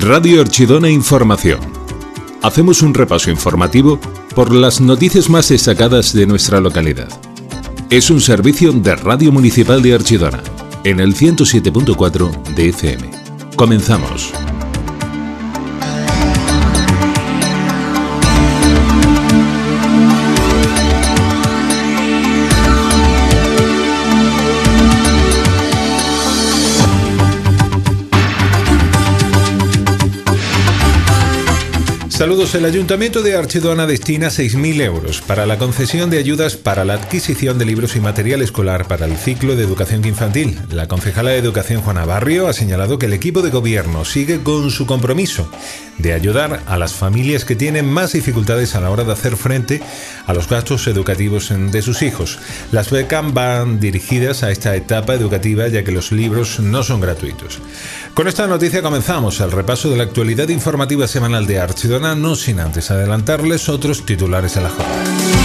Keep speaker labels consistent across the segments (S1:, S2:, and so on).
S1: Radio Archidona Información. Hacemos un repaso informativo por las noticias más destacadas de nuestra localidad. Es un servicio de Radio Municipal de Archidona, en el 107.4 de FM. Comenzamos. Saludos. El Ayuntamiento de Archidona destina 6.000 euros para la concesión de ayudas para la adquisición de libros y material escolar para el ciclo de educación infantil. La concejala de Educación, Juana Barrio, ha señalado que el equipo de gobierno sigue con su compromiso de ayudar a las familias que tienen más dificultades a la hora de hacer frente a los gastos educativos de sus hijos. Las becas van dirigidas a esta etapa educativa, ya que los libros no son gratuitos. Con esta noticia comenzamos el repaso de la actualidad informativa semanal de Archidona, no sin antes adelantarles otros titulares de la jornada.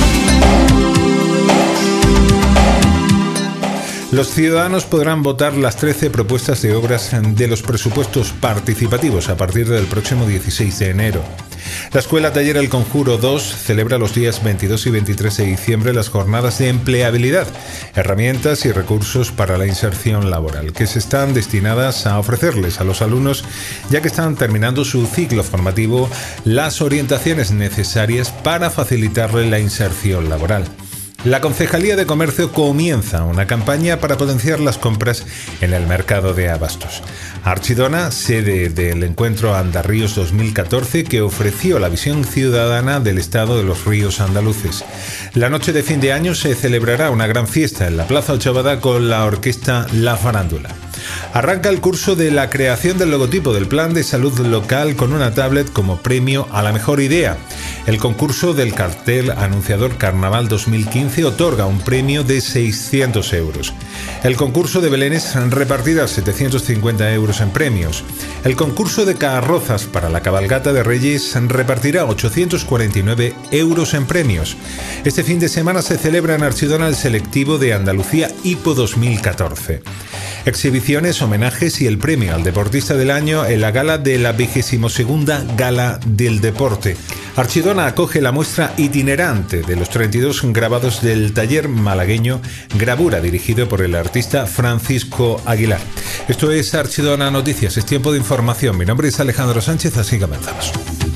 S1: Los ciudadanos podrán votar las 13 propuestas de obras de los presupuestos participativos a partir del próximo 16 de enero. La Escuela Taller El Conjuro 2 celebra los días 22 y 23 de diciembre las jornadas de empleabilidad, herramientas y recursos para la inserción laboral, que se están destinadas a ofrecerles a los alumnos, ya que están terminando su ciclo formativo, las orientaciones necesarias para facilitarle la inserción laboral. La Concejalía de Comercio comienza una campaña para potenciar las compras en el mercado de abastos. Archidona, sede del encuentro Andarríos 2014, que ofreció la visión ciudadana del estado de los ríos andaluces. La noche de fin de año se celebrará una gran fiesta en la Plaza Ochavada con la orquesta La Farándula. Arranca el curso de la creación del logotipo del Plan de Salud Local con una tablet como premio a la mejor idea. El concurso del cartel anunciador Carnaval 2015 otorga un premio de 600 euros. El concurso de belenes repartirá 750 euros en premios. El concurso de carrozas para la cabalgata de Reyes repartirá 849 euros en premios. Este fin de semana se celebra en Archidona el selectivo de Andalucía IPO 2014. Exhibiciones, homenajes y el premio al deportista del año en la gala de la 22ª Gala del Deporte. Archidona acoge la muestra itinerante de los 32 grabados del taller malagueño Gravura, dirigido por el artista Francisco Aguilar. Esto es Archidona Noticias, es tiempo de información. Mi nombre es Alejandro Sánchez, así comenzamos.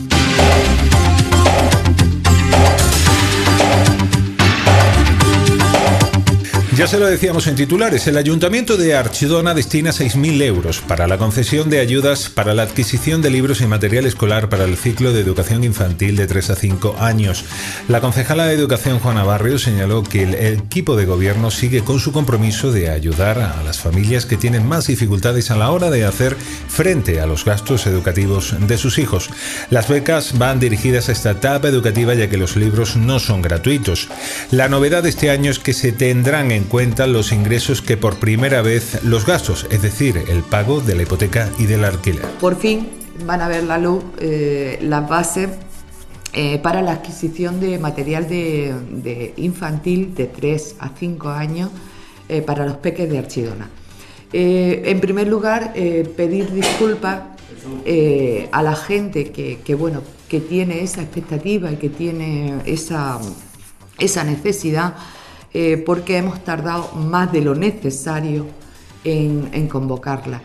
S1: Ya se lo decíamos en titulares, el Ayuntamiento de Archidona destina 6.000 euros para la concesión de ayudas para la adquisición de libros y material escolar para el ciclo de educación infantil de 3 a 5 años. La concejala de Educación, Juana Barrio, señaló que el equipo de gobierno sigue con su compromiso de ayudar a las familias que tienen más dificultades a la hora de hacer frente a los gastos educativos de sus hijos. Las becas van dirigidas a esta etapa educativa, ya que los libros no son gratuitos. La novedad de este año es que se tendrán en cuenta los ingresos que por primera vez los gastos, es decir, el pago de la hipoteca y del alquiler.
S2: Por fin van a ver la luz las bases para la adquisición de material de infantil de 3 a 5 años para los peques de Archidona. En primer lugar, pedir disculpas a la gente que tiene esa expectativa y que tiene esa necesidad, porque hemos tardado más de lo necesario en convocarla.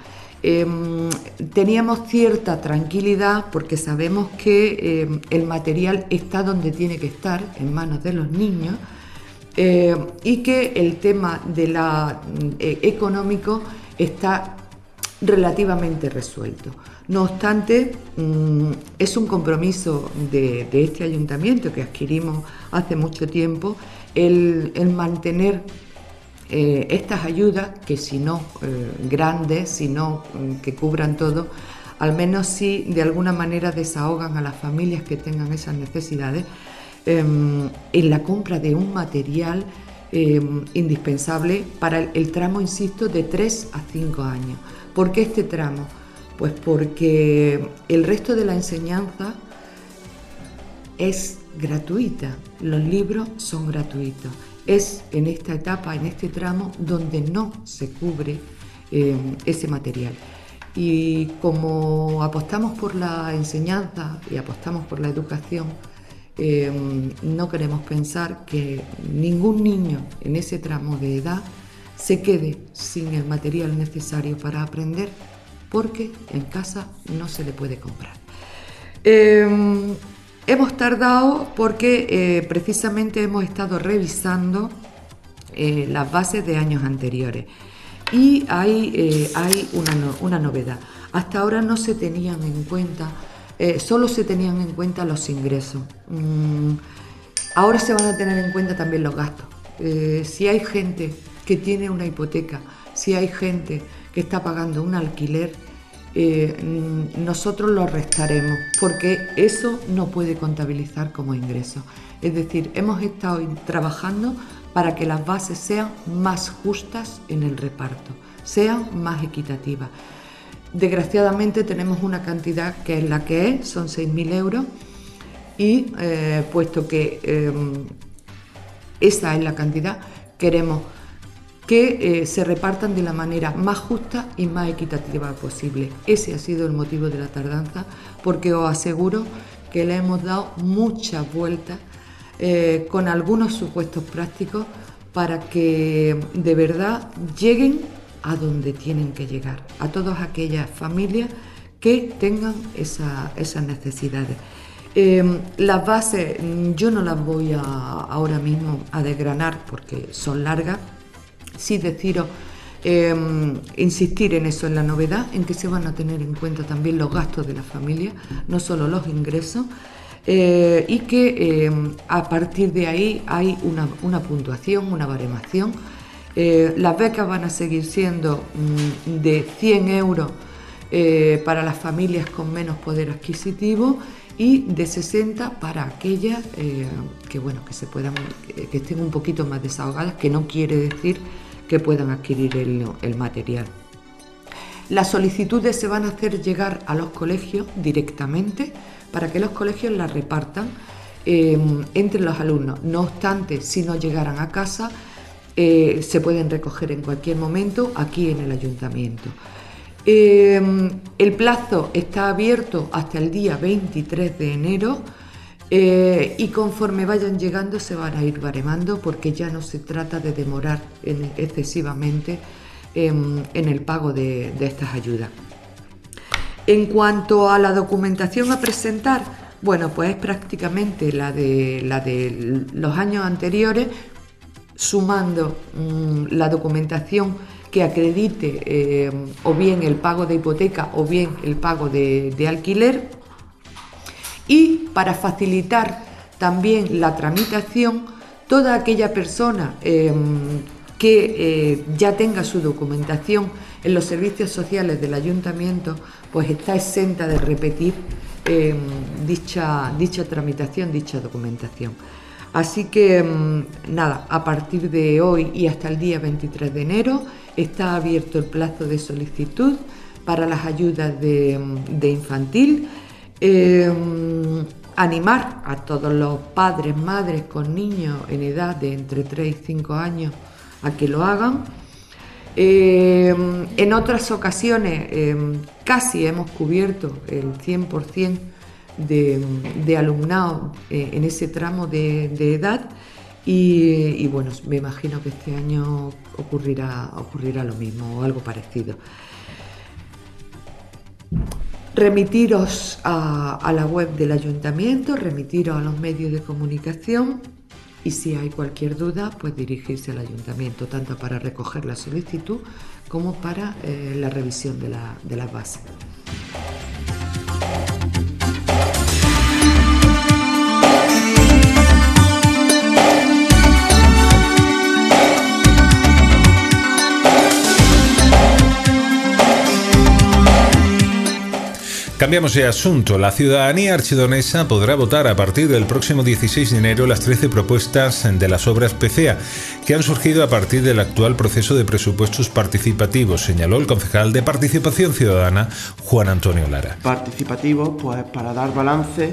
S2: Teníamos cierta tranquilidad porque sabemos que el material está donde tiene que estar, en manos de los niños, y que el tema de económico está relativamente resuelto. No obstante, es un compromiso de este ayuntamiento que adquirimos hace mucho tiempo el mantener estas ayudas, que si no grandes, si no que cubran todo, al menos sí de alguna manera desahogan a las familias que tengan esas necesidades en la compra de un material indispensable para el tramo, insisto, de 3 a 5 años. ¿Por qué este tramo? Pues porque el resto de la enseñanza es gratuita, los libros son gratuitos. Es en esta etapa, en este tramo, donde no se cubre ese material. Y como apostamos por la enseñanza y apostamos por la educación, no queremos pensar que ningún niño en ese tramo de edad se quede sin el material necesario para aprender, porque en casa no se le puede comprar. Hemos tardado porque precisamente hemos estado revisando las bases de años anteriores y hay una novedad. Hasta ahora no se tenían en cuenta, solo se tenían en cuenta los ingresos. Ahora se van a tener en cuenta también los gastos. Si hay gente que tiene una hipoteca, si hay gente que está pagando un alquiler, nosotros lo restaremos, porque eso no puede contabilizar como ingreso. Es decir, hemos estado trabajando para que las bases sean más justas en el reparto, sean más equitativas. Desgraciadamente tenemos una cantidad que es la que es, son 6.000 euros, y puesto que esa es la cantidad, queremos que se repartan de la manera más justa y más equitativa posible. Ese ha sido el motivo de la tardanza, porque os aseguro que le hemos dado muchas vueltas con algunos supuestos prácticos para que de verdad lleguen a donde tienen que llegar, a todas aquellas familias que tengan esas necesidades. Las bases yo no las voy ahora mismo a desgranar porque son largas. Sí deciros, insistir en eso, en la novedad, en que se van a tener en cuenta también los gastos de la familia, no solo los ingresos, y que a partir de ahí hay una puntuación, una baremación. Las becas van a seguir siendo de 100 euros para las familias con menos poder adquisitivo y de 60 para aquellas que estén un poquito más desahogadas, que no quiere decir que puedan adquirir el material. Las solicitudes se van a hacer llegar a los colegios directamente para que los colegios las repartan entre los alumnos. No obstante, si no llegaran a casa, se pueden recoger en cualquier momento aquí en el ayuntamiento. El plazo está abierto hasta el día 23 de enero y conforme vayan llegando se van a ir baremando, porque ya no se trata de demorar excesivamente en el pago de estas ayudas. En cuanto a la documentación a presentar, bueno, pues es prácticamente la de los años anteriores, sumando la documentación que acredite o bien el pago de hipoteca o bien el pago de alquiler. Y para facilitar también la tramitación, toda aquella persona que ya tenga su documentación en los servicios sociales del ayuntamiento, pues está exenta de repetir dicha tramitación, dicha documentación. Así que nada, a partir de hoy y hasta el día 23 de enero está abierto el plazo de solicitud para las ayudas de infantil. Animar a todos los padres, madres con niños en edad de entre 3 y 5 años a que lo hagan. En otras ocasiones casi hemos cubierto el 100% de alumnado en ese tramo de edad y bueno, me imagino que este año ocurrirá lo mismo o algo parecido. Remitiros a la web del ayuntamiento, remitiros a los medios de comunicación y si hay cualquier duda, pues dirigirse al ayuntamiento, tanto para recoger la solicitud como para la revisión de las bases.
S1: Cambiamos de asunto. La ciudadanía archidonesa podrá votar a partir del próximo 16 de enero las 13 propuestas de las obras PCEA que han surgido a partir del actual proceso de presupuestos participativos, señaló el concejal de Participación Ciudadana, Juan Antonio Lara.
S3: Participativos, pues para dar balance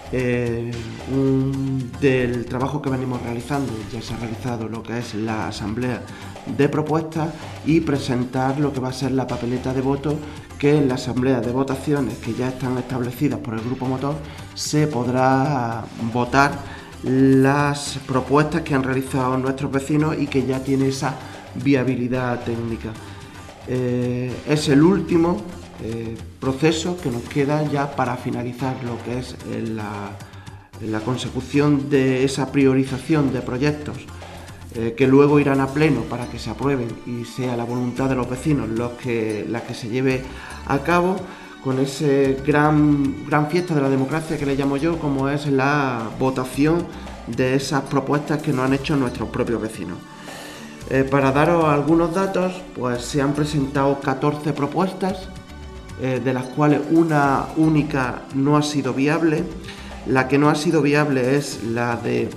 S3: del trabajo que venimos realizando. Ya se ha realizado lo que es la asamblea de propuestas y presentar lo que va a ser la papeleta de voto que en la asamblea de votaciones que ya están establecidas por el grupo motor se podrá votar las propuestas que han realizado nuestros vecinos y que ya tiene esa viabilidad técnica. Es el último proceso que nos queda ya para finalizar lo que es la consecución de esa priorización de proyectos que luego irán a pleno para que se aprueben y sea la voluntad de los vecinos la que se lleve a cabo, con ese gran fiesta de la democracia que le llamo yo, como es la votación de esas propuestas que nos han hecho nuestros propios vecinos. Para daros algunos datos, pues se han presentado 14 propuestas, de las cuales una única no ha sido viable. La que no ha sido viable es la de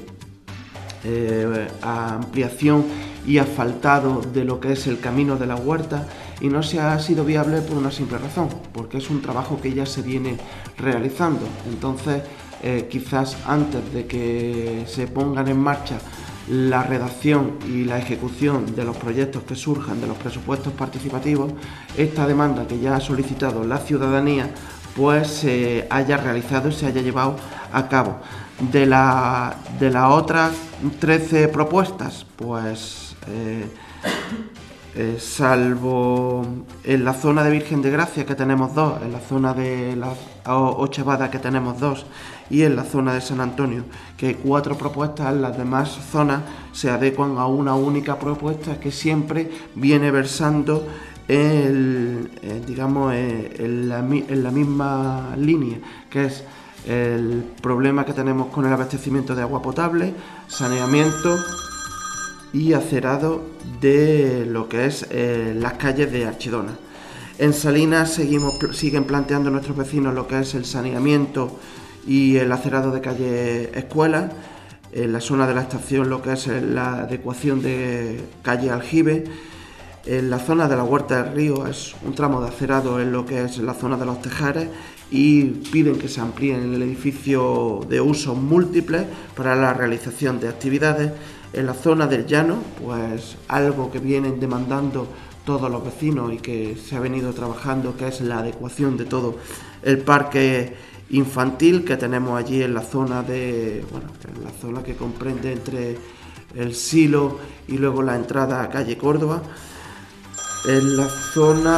S3: ampliación y asfaltado de lo que es el camino de la huerta, y no se ha sido viable por una simple razón, porque es un trabajo que ya se viene realizando. Entonces quizás antes de que se pongan en marcha la redacción y la ejecución de los proyectos que surjan de los presupuestos participativos, esta demanda que ya ha solicitado la ciudadanía pues se haya realizado y se haya llevado a cabo. De las otras 13 propuestas, pues salvo en la zona de Virgen de Gracia, que tenemos 2, en la zona de la Ochavada, que tenemos 2, y en la zona de San Antonio, que hay 4 propuestas, las demás zonas se adecuan a una única propuesta que siempre viene versando en la misma línea, que es el problema que tenemos con el abastecimiento de agua potable, saneamiento y acerado de lo que es las calles de Archidona. En Salinas siguen planteando nuestros vecinos lo que es el saneamiento y el acerado de calle escuelas. En la zona de la estación lo que es la adecuación de calle Aljibe. En la zona de la Huerta del Río es un tramo de acerado en lo que es la zona de los Tejares, y piden que se amplíe el edificio de usos múltiples para la realización de actividades. En la zona del Llano, pues algo que vienen demandando todos los vecinos y que se ha venido trabajando, que es la adecuación de todo el parque infantil que tenemos allí en la zona en la zona que comprende entre el Silo y luego la entrada a calle Córdoba. En la zona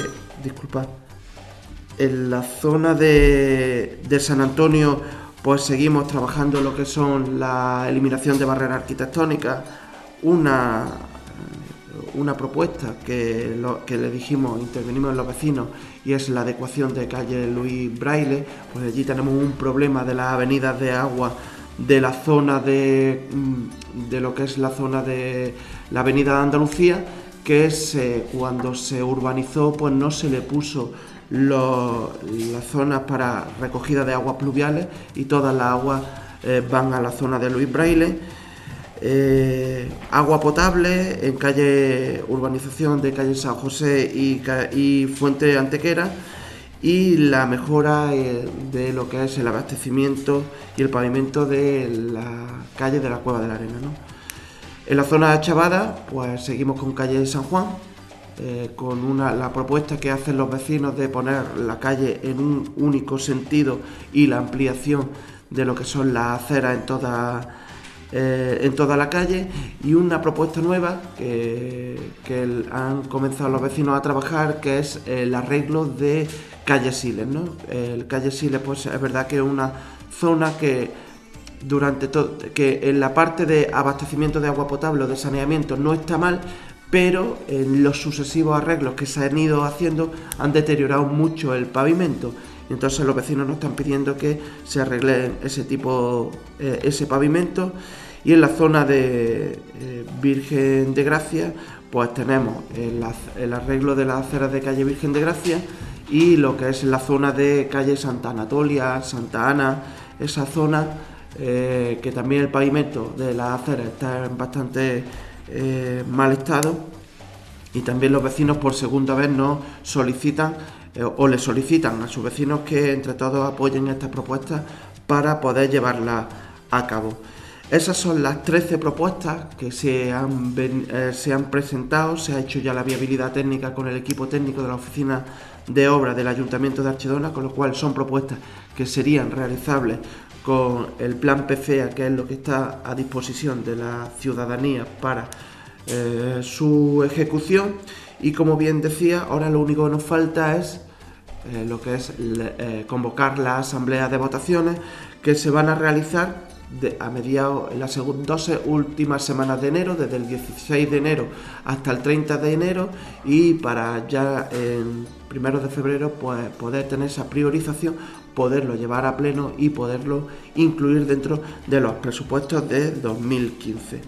S3: de San Antonio, pues seguimos trabajando en lo que son la eliminación de barreras arquitectónicas. Una propuesta que le dijimos, intervenimos en los vecinos, y es la adecuación de calle Luis Braille. Pues allí tenemos un problema de las avenidas de agua de la zona de lo que es la zona de la avenida de Andalucía, que cuando se urbanizó pues no se le puso las zonas para recogida de aguas pluviales, y todas las aguas van a la zona de Luis Braille. Agua potable en urbanización de calle San José y Fuente Antequera, y la mejora de lo que es el abastecimiento y el pavimento de la calle de la Cueva de la Arena, ¿no? En la zona de Chavada, pues seguimos con calle San Juan, con la propuesta que hacen los vecinos de poner la calle en un único sentido y la ampliación de lo que son las aceras en toda la calle, y una propuesta nueva que han comenzado los vecinos a trabajar, que es el arreglo de calle Siles, ¿no? El calle Siles, pues es verdad que es una zona que que en la parte de abastecimiento de agua potable o de saneamiento no está mal, pero en los sucesivos arreglos que se han ido haciendo han deteriorado mucho el pavimento. Entonces los vecinos nos están pidiendo que se arregle ese pavimento. Y en la zona de Virgen de Gracia, pues tenemos el arreglo de las aceras de calle Virgen de Gracia, y lo que es la zona de calle Santa Anatolia, Santa Ana, esa zona que también el pavimento de las aceras está en bastante mal estado, y también los vecinos por segunda vez nos solicitan o le solicitan a sus vecinos que entre todos apoyen estas propuestas para poder llevarlas a cabo. Esas son las 13 propuestas que se han presentado. Se ha hecho ya la viabilidad técnica con el equipo técnico de la Oficina de Obras del Ayuntamiento de Archidona, con lo cual son propuestas que serían realizables con el plan PCEA, que es lo que está a disposición de la ciudadanía para su ejecución. Y como bien decía, ahora lo único que nos falta es lo que es convocar la asamblea de votaciones, que se van a realizar a mediados, en las 2 últimas semanas de enero, desde el 16 de enero hasta el 30 de enero, y para ya en primeros de febrero pues poder tener esa priorización, poderlo llevar a pleno y poderlo incluir dentro de los presupuestos de 2015.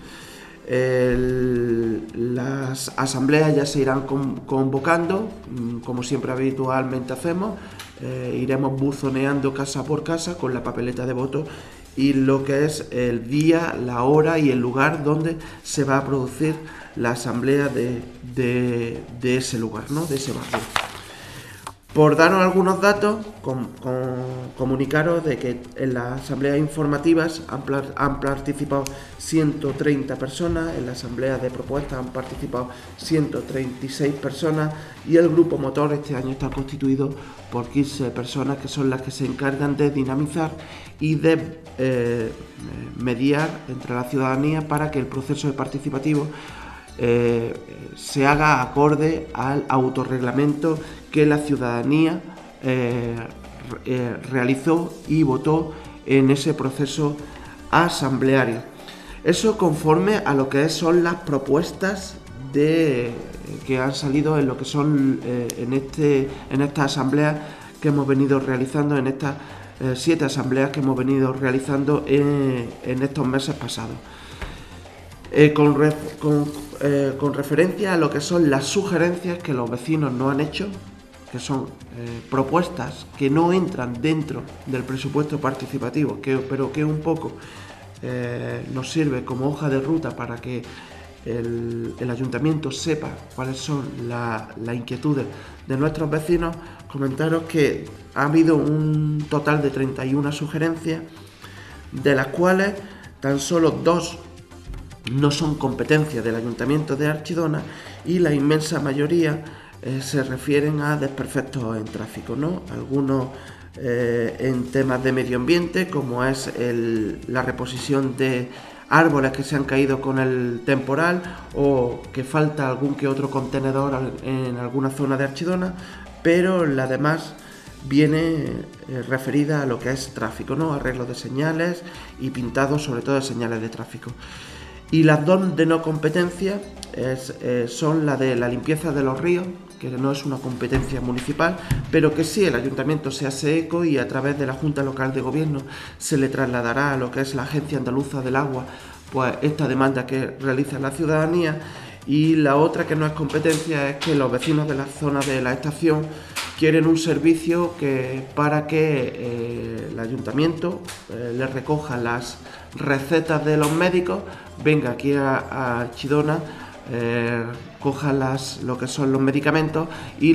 S3: Las asambleas ya se irán convocando, como siempre habitualmente hacemos. Iremos buzoneando casa por casa con la papeleta de voto y lo que es el día, la hora y el lugar donde se va a producir la asamblea de ese lugar, ¿no? De ese barrio. Por daros algunos datos, comunicaros de que en las asambleas informativas han participado 130 personas, en la asamblea de propuestas han participado 136 personas y el grupo motor este año está constituido por 15 personas, que son las que se encargan de dinamizar y de mediar entre la ciudadanía para que el proceso participativo se haga acorde al autorreglamento que la ciudadanía realizó y votó en ese proceso asambleario. Eso conforme a lo que son las propuestas que han salido en lo que son en esta asamblea que hemos venido realizando, en estas 7 asambleas que hemos venido realizando en estos meses pasados. Con referencia a lo que son las sugerencias que los vecinos nos han hecho, que son propuestas que no entran dentro del presupuesto participativo, pero que un poco nos sirve como hoja de ruta para que el ayuntamiento sepa cuáles son las inquietudes de nuestros vecinos. Comentaros que ha habido un total de 31 sugerencias, de las cuales tan solo 2 no son competencia del Ayuntamiento de Archidona y la inmensa mayoría se refieren a desperfectos en tráfico, ¿no? Algunos en temas de medio ambiente, como es la reposición de árboles que se han caído con el temporal, o que falta algún que otro contenedor en alguna zona de Archidona, pero la demás viene referida a lo que es tráfico, ¿no? Arreglo de señales y pintado sobre todo de señales de tráfico. Y las 2 de no competencia son la de la limpieza de los ríos, que no es una competencia municipal, pero que sí el ayuntamiento se hace eco y a través de la Junta Local de Gobierno se le trasladará a lo que es la Agencia Andaluza del Agua, pues esta demanda que realiza la ciudadanía. Y la otra que no es competencia es que los vecinos de la zona de la estación quieren un servicio para que el ayuntamiento les recoja las recetas de los médicos, venga aquí a Archidona, coja lo que son los medicamentos y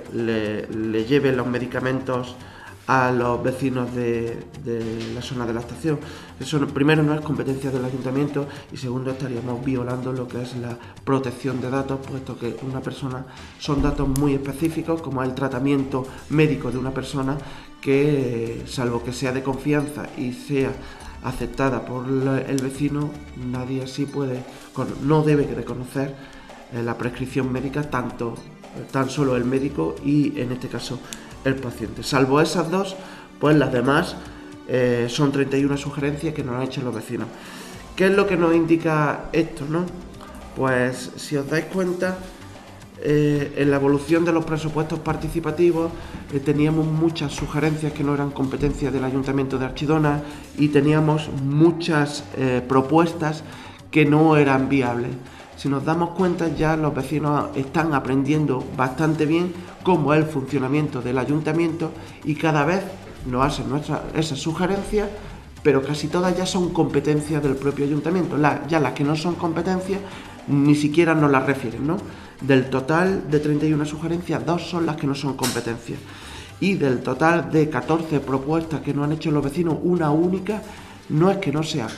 S3: le lleve los medicamentos a los vecinos de la zona de la estación. Eso primero no es competencia del ayuntamiento y segundo estaríamos violando lo que es la protección de datos, puesto que son datos muy específicos, como el tratamiento médico de una persona, que salvo que sea de confianza y sea aceptada por el vecino, nadie así no debe de conocer la prescripción médica, tan solo el médico y en este caso el paciente. Salvo esas 2, pues las demás son 31 sugerencias que nos han hecho los vecinos. ¿Qué es lo que nos indica esto, no? Pues si os dais cuenta, en la evolución de los presupuestos participativos teníamos muchas sugerencias que no eran competencia del Ayuntamiento de Archidona y teníamos muchas propuestas que no eran viables. Si nos damos cuenta, ya los vecinos están aprendiendo bastante bien cómo es el funcionamiento del ayuntamiento y cada vez nos hacen esas sugerencias, pero casi todas ya son competencias del propio ayuntamiento. Ya las que no son competencias ni siquiera nos las refieren, ¿no? Del total de 31 sugerencias, 2 son las que no son competencias. Y del total de 14 propuestas que nos han hecho los vecinos, una única no es que no sea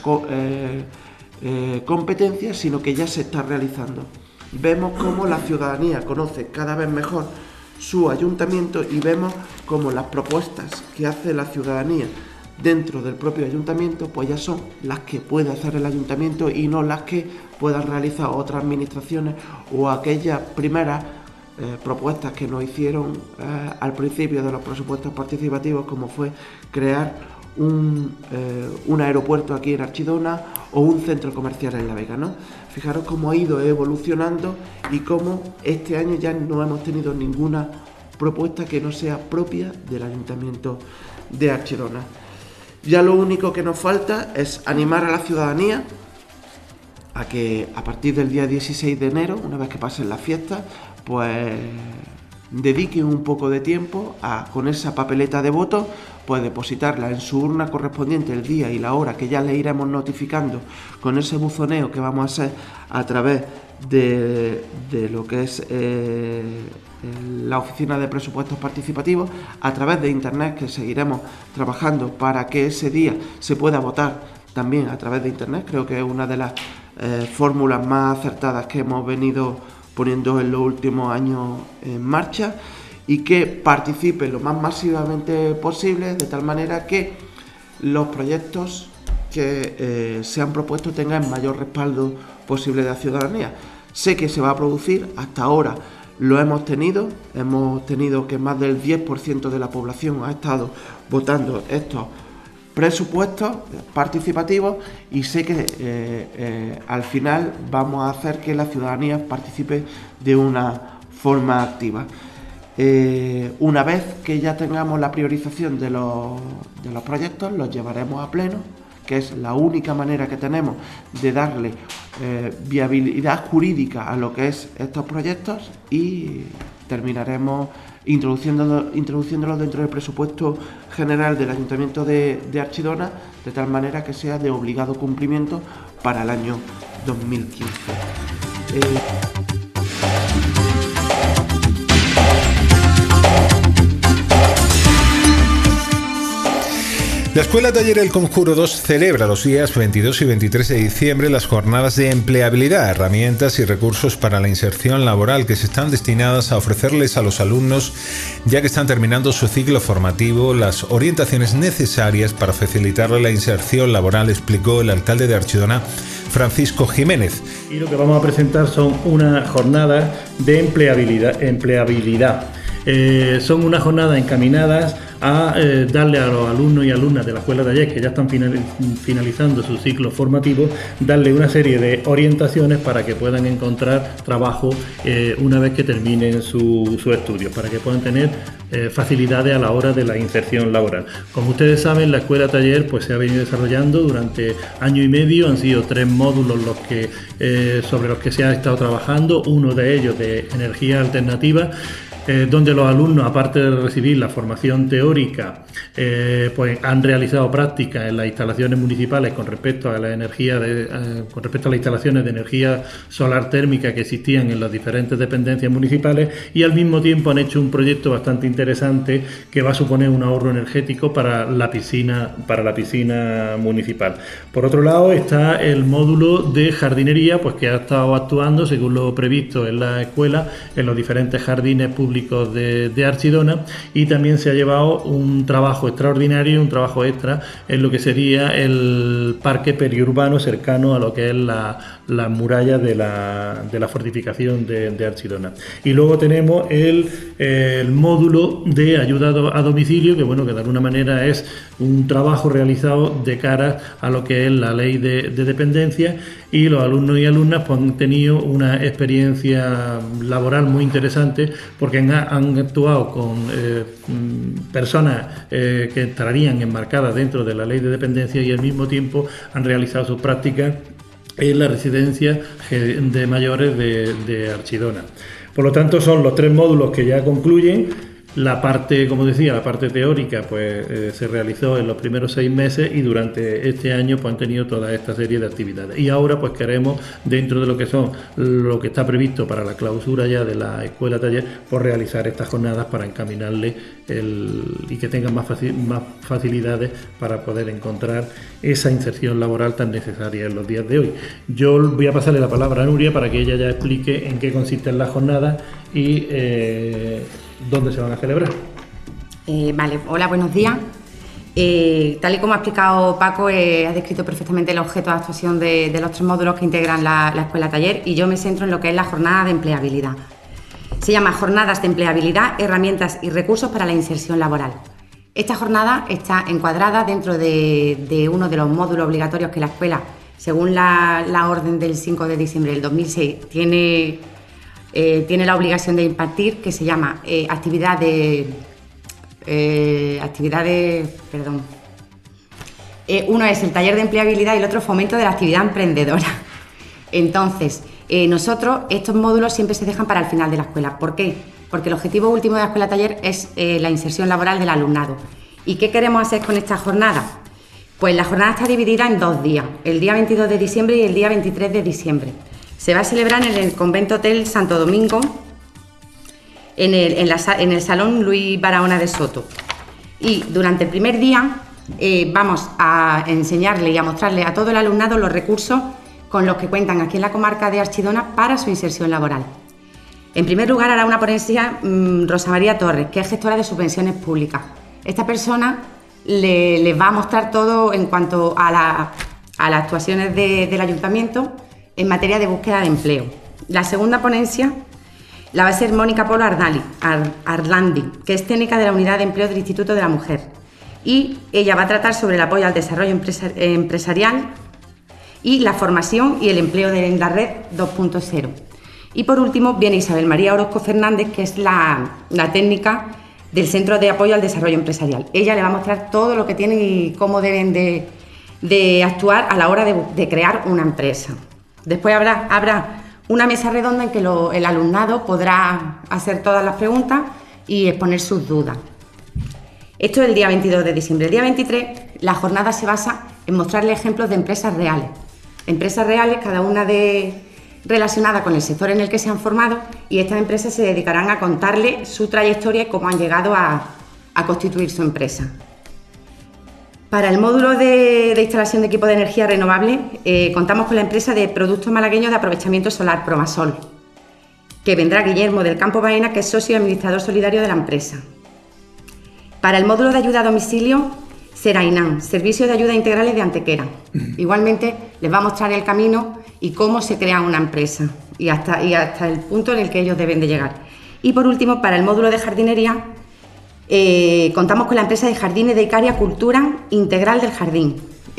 S3: competencia, sino que ya se está realizando. Vemos cómo la ciudadanía conoce cada vez mejor su ayuntamiento y vemos cómo las propuestas que hace la ciudadanía dentro del propio ayuntamiento pues ya son las que puede hacer el ayuntamiento y no las que puedan realizar otras administraciones o aquellas primeras propuestas que nos hicieron al principio de los presupuestos participativos, como fue crear un aeropuerto aquí en Archidona o un centro comercial en La Vega, ¿no? Fijaros cómo ha ido evolucionando y cómo este año ya no hemos tenido ninguna propuesta que no sea propia del Ayuntamiento de Archidona. Ya lo único que nos falta es animar a la ciudadanía a que a partir del día 16 de enero, una vez que pasen las fiestas, pues dediquen un poco de tiempo con esa papeleta de voto, pues depositarla en su urna correspondiente el día y la hora que ya le iremos notificando con ese buzoneo que vamos a hacer a través de lo que es la oficina de presupuestos participativos, a través de internet, que seguiremos trabajando para que ese día se pueda votar también a través de internet. Creo que es una de las fórmulas más acertadas que hemos venido poniendo en los últimos años en marcha, y que participe lo más masivamente posible, de tal manera que los proyectos que se han propuesto tengan el mayor respaldo posible de la ciudadanía. Sé que se va a producir, hasta ahora lo hemos tenido que más del 10% de la población ha estado votando estos presupuestos participativos, y sé que al final vamos a hacer que la ciudadanía participe de una forma activa. Una vez que ya tengamos la priorización de los proyectos, los llevaremos a pleno, que es la única manera que tenemos de darle viabilidad jurídica a lo que es estos proyectos, y terminaremos introduciéndolos dentro del presupuesto general del Ayuntamiento de Archidona, de tal manera que sea de obligado cumplimiento para el año 2015.
S1: La Escuela Taller El Conjuro 2 celebra los días 22 y 23 de diciembre las jornadas de empleabilidad, herramientas y recursos para la inserción laboral, que se están destinadas a ofrecerles a los alumnos, ya que están terminando su ciclo formativo, las orientaciones necesarias para facilitarle la inserción laboral, explicó el alcalde de Archidona, Francisco Jiménez.
S4: Y lo que vamos a presentar son unas jornadas de empleabilidad. Son unas jornadas encaminadas a darle a los alumnos y alumnas de la Escuela Taller, que ya están finalizando su ciclo formativo, darle una serie de orientaciones para que puedan encontrar trabajo una vez que terminen sus estudios, para que puedan tener facilidades a la hora de la inserción laboral. Como ustedes saben, la Escuela Taller pues se ha venido desarrollando durante año y medio. Han sido 3 módulos sobre los que se ha estado trabajando, uno de ellos de energía alternativa, donde los alumnos, aparte de recibir la formación teórica, pues han realizado prácticas en las instalaciones municipales con respecto a la energía con respecto a las instalaciones de energía solar térmica que existían en las diferentes dependencias municipales, y al mismo tiempo han hecho un proyecto bastante interesante que va a suponer un ahorro energético para la piscina municipal. Por otro lado está el módulo de jardinería, pues que ha estado actuando según lo previsto en la escuela en los diferentes jardines públicos de Archidona, y también se ha llevado un trabajo extraordinario, un trabajo extra en lo que sería el parque periurbano cercano a lo que es la muralla de la fortificación de Archidona. Y luego tenemos el módulo de ayuda a domicilio, que bueno, que de alguna manera es un trabajo realizado de cara a lo que es la ley de dependencia, y los alumnos y alumnas pues, han tenido una experiencia laboral muy interesante, porque han actuado con personas que estarían enmarcadas dentro de la ley de dependencia, y al mismo tiempo han realizado sus prácticas en la residencia de mayores de Archidona. Por lo tanto, son los 3 módulos que ya concluyen, La parte, como decía, la parte teórica pues se realizó en los primeros 6 meses y durante este año pues han tenido toda esta serie de actividades. Y ahora pues queremos, dentro de lo que está previsto para la clausura ya de la escuela taller, pues realizar estas jornadas para encaminarle y que tengan más facilidades para poder encontrar esa inserción laboral tan necesaria en los días de hoy. Yo voy a pasarle la palabra a Nuria para que ella ya explique en qué consisten las jornadas y dónde se van a celebrar.
S5: Vale, hola, buenos días. Tal y como ha explicado Paco, ha descrito perfectamente el objeto de actuación de los 3 módulos que integran la escuela taller, y yo me centro en lo que es la jornada de empleabilidad. Se llama Jornadas de Empleabilidad, Herramientas y Recursos para la Inserción Laboral. Esta jornada está encuadrada dentro de uno de los módulos obligatorios que la escuela, según la orden del 5 de diciembre del 2006, tiene la obligación de impartir, que se llama uno es el taller de empleabilidad y el otro fomento de la actividad emprendedora. Entonces, nosotros estos módulos siempre se dejan para el final de la escuela. ¿Por qué? Porque el objetivo último de la escuela taller es la inserción laboral del alumnado. ¿Y qué queremos hacer con esta jornada? Pues la jornada está dividida en 2 días, el día 22 de diciembre y el día 23 de diciembre. Se va a celebrar en el Convento Hotel Santo Domingo, en el Salón Luis Barahona de Soto. Y durante el primer día vamos a enseñarle y a mostrarle a todo el alumnado los recursos con los que cuentan aquí en la comarca de Archidona para su inserción laboral. En primer lugar, hará una ponencia Rosa María Torres, que es gestora de subvenciones públicas. Esta persona les va a mostrar todo en cuanto a las actuaciones del ayuntamiento en materia de búsqueda de empleo. La segunda ponencia la va a ser Mónica Polo Arlandi, que es técnica de la Unidad de Empleo del Instituto de la Mujer. Y ella va a tratar sobre el apoyo al desarrollo empresarial y la formación y el empleo en la red 2.0. Y por último viene Isabel María Orozco Fernández, que es la técnica del Centro de Apoyo al Desarrollo Empresarial. Ella le va a mostrar todo lo que tienen y cómo deben de actuar a la hora de crear una empresa. Después habrá una mesa redonda en que el alumnado podrá hacer todas las preguntas y exponer sus dudas. Esto es el día 22 de diciembre. El día 23 la jornada se basa en mostrarle ejemplos de empresas reales. Empresas reales, cada una relacionada con el sector en el que se han formado, y estas empresas se dedicarán a contarle su trayectoria y cómo han llegado a constituir su empresa. Para el módulo de instalación de equipos de energía renovable, contamos con la empresa de productos malagueños de aprovechamiento solar, Promasol, que vendrá Guillermo del Campo Baena, que es socio y administrador solidario de la empresa. Para el módulo de ayuda a domicilio, será INAM, Servicios de Ayuda Integrales de Antequera. Igualmente, les va a mostrar el camino y cómo se crea una empresa y hasta el punto en el que ellos deben de llegar. Y por último, para el módulo de jardinería, contamos con la empresa de jardines de Icaria Cultura Integral del Jardín.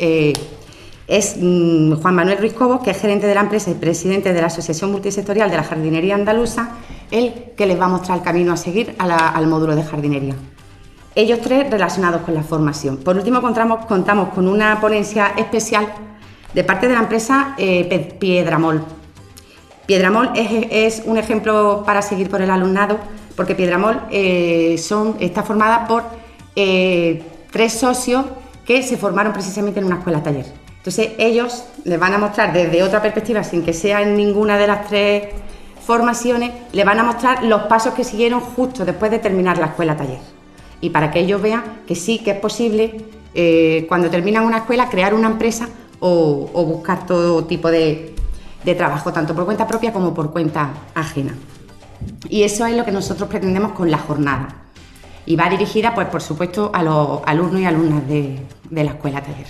S5: Es Juan Manuel Ruiz Cobos, que es gerente de la empresa y presidente de la Asociación Multisectorial de la Jardinería Andaluza, el que les va a mostrar el camino a seguir al módulo de jardinería. Ellos 3 relacionados con la formación. Por último, contamos con una ponencia especial de parte de la empresa Piedramol. Piedramol es un ejemplo para seguir por el alumnado, porque Piedramol está formada por 3 socios que se formaron precisamente en una escuela taller. Entonces ellos les van a mostrar desde otra perspectiva, sin que sea en ninguna de las 3 formaciones, les van a mostrar los pasos que siguieron justo después de terminar la escuela taller. Y para que ellos vean que sí, que es posible, cuando terminan una escuela, crear una empresa o buscar todo tipo de trabajo, tanto por cuenta propia como por cuenta ajena. Y eso es lo que nosotros pretendemos con la jornada. Y va dirigida, pues por supuesto, a los alumnos y alumnas de la escuela taller.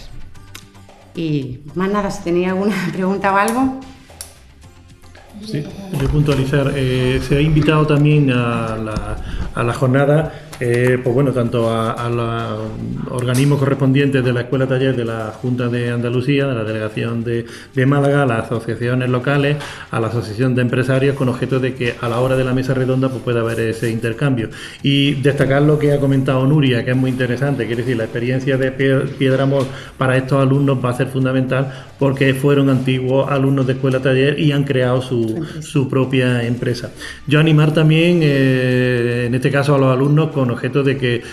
S5: Y más nada, si tenéis alguna pregunta o algo.
S4: Sí, de puntualizar, se ha invitado también a la jornada, pues bueno, tanto a los organismos correspondientes de la Escuela Taller de la Junta de Andalucía, de la Delegación de Málaga, a las asociaciones locales, a la Asociación de Empresarios, con objeto de que a la hora de la mesa redonda pues pueda haber ese intercambio. Y destacar lo que ha comentado Nuria, que es muy interesante, quiere decir, la experiencia de Piedramol para estos alumnos va a ser fundamental, porque fueron antiguos alumnos de Escuela Taller y han creado su propia empresa. Yo animar también, en este este caso a los alumnos, con objeto de que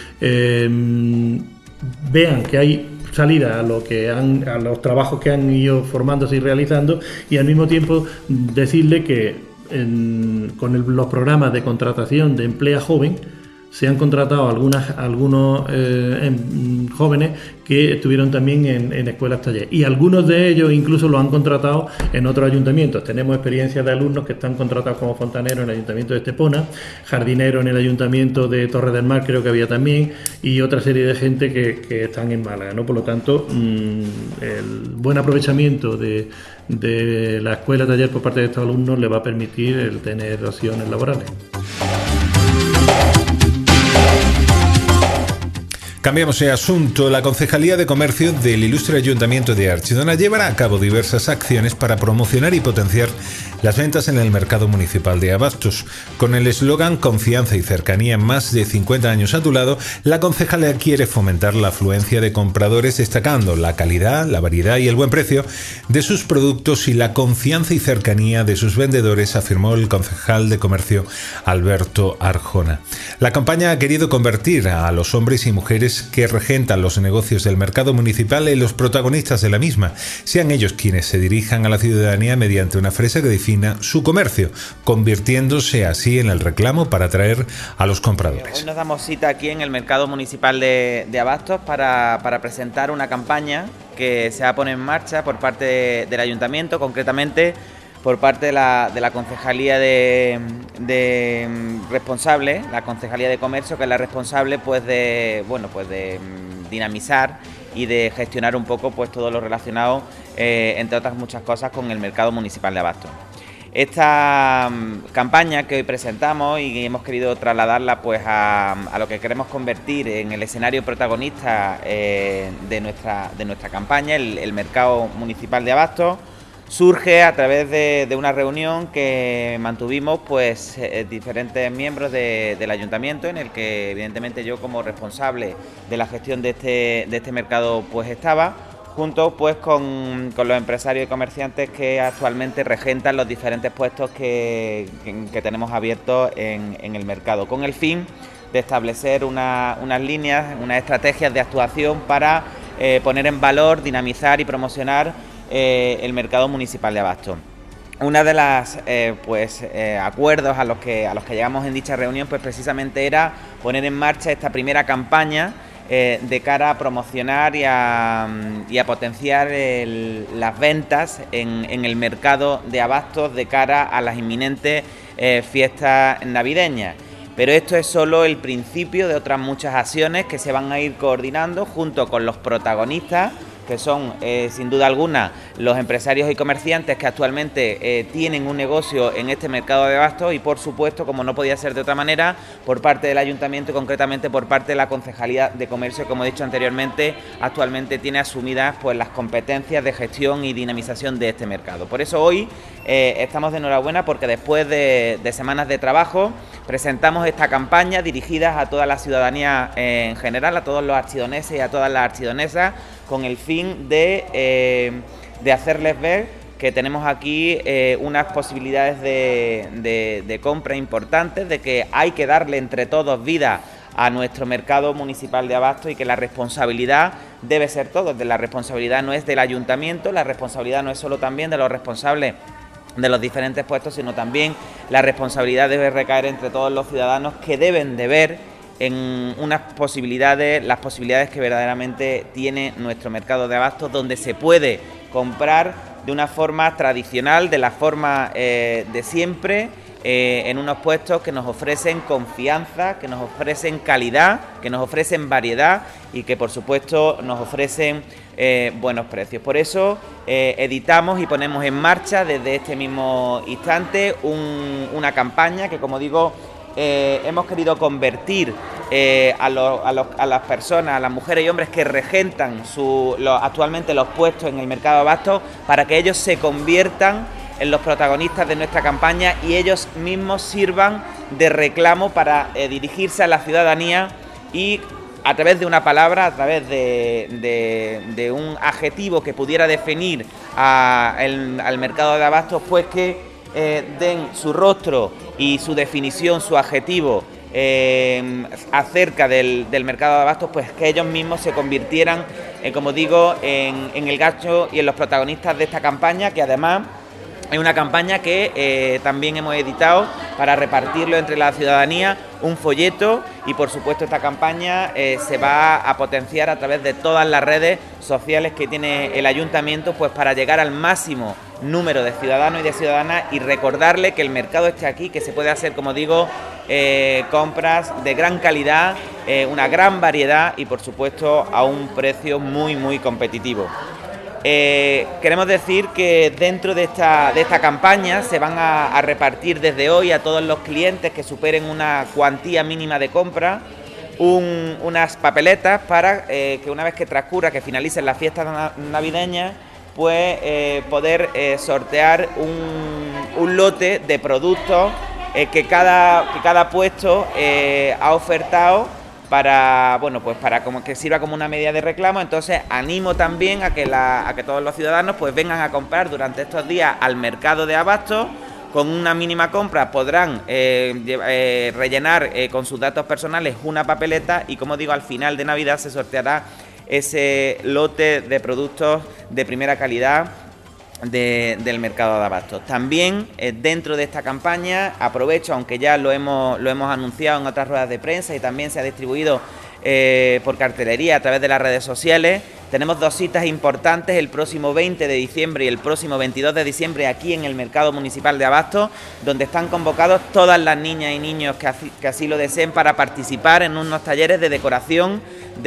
S4: vean que hay salida a los trabajos que han ido formándose y realizando, y al mismo tiempo decirle que con los programas de contratación de Emplea Joven se han contratado algunos jóvenes que estuvieron también en escuelas taller, y algunos de ellos incluso lo han contratado en otros ayuntamientos. Tenemos experiencias de alumnos que están contratados como fontaneros en el ayuntamiento de Estepona, jardinero en el ayuntamiento de Torre del Mar, creo que había también, y otra serie de gente que están en Málaga, ¿no? Por lo tanto, el buen aprovechamiento de la escuela taller por parte de estos alumnos le va a permitir el tener opciones laborales.
S1: Cambiamos de asunto. La Concejalía de Comercio del Ilustre Ayuntamiento de Archidona llevará a cabo diversas acciones para promocionar y potenciar las ventas en el mercado municipal de abastos. Con el eslogan Confianza y cercanía, más de 50 años a tu lado, la concejalía quiere fomentar la afluencia de compradores, destacando la calidad, la variedad y el buen precio de sus productos y la confianza y cercanía de sus vendedores, afirmó el concejal de Comercio Alberto Arjona. La campaña ha querido convertir a los hombres y mujeres que regentan los negocios del mercado municipal en los protagonistas de la misma, sean ellos quienes se dirijan a la ciudadanía mediante una frase que defina su comercio, convirtiéndose así en el reclamo para atraer a los compradores.
S6: Hoy nos damos cita aquí en el mercado municipal de Abastos para presentar una campaña que se va a poner en marcha por parte del ayuntamiento, concretamente por parte de la Concejalía de responsable, la Concejalía de Comercio, que es la responsable de dinamizar y de gestionar un poco pues todo lo relacionado, entre otras muchas cosas, con el mercado municipal de Abastos. Esta campaña que hoy presentamos y hemos querido trasladarla pues a lo que queremos convertir en el escenario protagonista de nuestra campaña, el mercado municipal de Abastos, surge a través de una reunión que mantuvimos pues diferentes miembros del ayuntamiento, en el que evidentemente yo, como responsable de la gestión de este mercado, pues estaba, junto pues con los empresarios y comerciantes que actualmente regentan los diferentes puestos que tenemos abiertos en el mercado, con el fin de establecer unas líneas, unas estrategias de actuación para poner en valor, dinamizar y promocionar el mercado municipal de Abastos. Una de las acuerdos a los que llegamos en dicha reunión pues precisamente era poner en marcha esta primera campaña de cara a promocionar y a potenciar las ventas en el mercado de Abastos de cara a las inminentes fiestas navideñas. Pero esto es solo el principio de otras muchas acciones que se van a ir coordinando junto con los protagonistas, que son sin duda alguna los empresarios y comerciantes que actualmente tienen un negocio en este mercado de abastos, y por supuesto, como no podía ser de otra manera, por parte del ayuntamiento y concretamente por parte de la Concejalía de Comercio, como he dicho anteriormente, actualmente tiene asumidas pues las competencias de gestión y dinamización de este mercado. Por eso hoy estamos de enhorabuena, porque después de semanas de trabajo presentamos esta campaña dirigida a toda la ciudadanía en general, a todos los archidoneses y a todas las archidonesas, con el fin de hacerles ver que tenemos aquí unas posibilidades de compra importantes, de que hay que darle entre todos vida a nuestro mercado municipal de abastos y que la responsabilidad debe ser todos. La responsabilidad no es del ayuntamiento, la responsabilidad no es solo también de los responsables de los diferentes puestos, sino también la responsabilidad debe recaer entre todos los ciudadanos, que deben de ver en las posibilidades que verdaderamente tiene nuestro mercado de abastos, donde se puede comprar de una forma tradicional, de la forma de siempre, en unos puestos que nos ofrecen confianza, que nos ofrecen calidad, que nos ofrecen variedad y que por supuesto nos ofrecen buenos precios. Por eso editamos y ponemos en marcha desde este mismo instante una campaña que, como digo, hemos querido convertir a las personas, a las mujeres y hombres que regentan actualmente los puestos en el mercado de abastos, para que ellos se conviertan en los protagonistas de nuestra campaña y ellos mismos sirvan de reclamo para dirigirse a la ciudadanía y, a través de una palabra, a través de un adjetivo que pudiera definir al mercado de abastos, pues que den su rostro y su definición, su adjetivo acerca del mercado de abastos, pues que ellos mismos se convirtieran, como digo, en el gancho y en los protagonistas de esta campaña, que además es una campaña que también hemos editado para repartirlo entre la ciudadanía, un folleto, y por supuesto esta campaña se va a potenciar a través de todas las redes sociales que tiene el ayuntamiento, pues para llegar al máximo número de ciudadanos y de ciudadanas y recordarle que el mercado está aquí, que se puede hacer, como digo, compras de gran calidad, una gran variedad y por supuesto a un precio muy muy competitivo. Queremos decir que dentro de esta campaña se van a repartir desde hoy a todos los clientes que superen una cuantía mínima de compra unas papeletas para que una vez que transcurra, que finalicen las fiestas navideñas, pues poder sortear un lote de productos que cada puesto ha ofertado para, bueno, pues para como que sirva como una medida de reclamo. Entonces animo también a que todos los ciudadanos pues vengan a comprar durante estos días al mercado de abastos. Con una mínima compra podrán rellenar con sus datos personales una papeleta y, como digo, al final de Navidad se sorteará ese lote de productos de primera calidad del mercado de abastos. También dentro de esta campaña aprovecho, aunque ya lo hemos anunciado en otras ruedas de prensa y también se ha distribuido por cartelería a través de las redes sociales, tenemos dos citas importantes el próximo 20 de diciembre y el próximo 22 de diciembre aquí en el Mercado Municipal de Abastos, donde están convocados todas las niñas y niños que así lo deseen para participar en unos talleres de decoración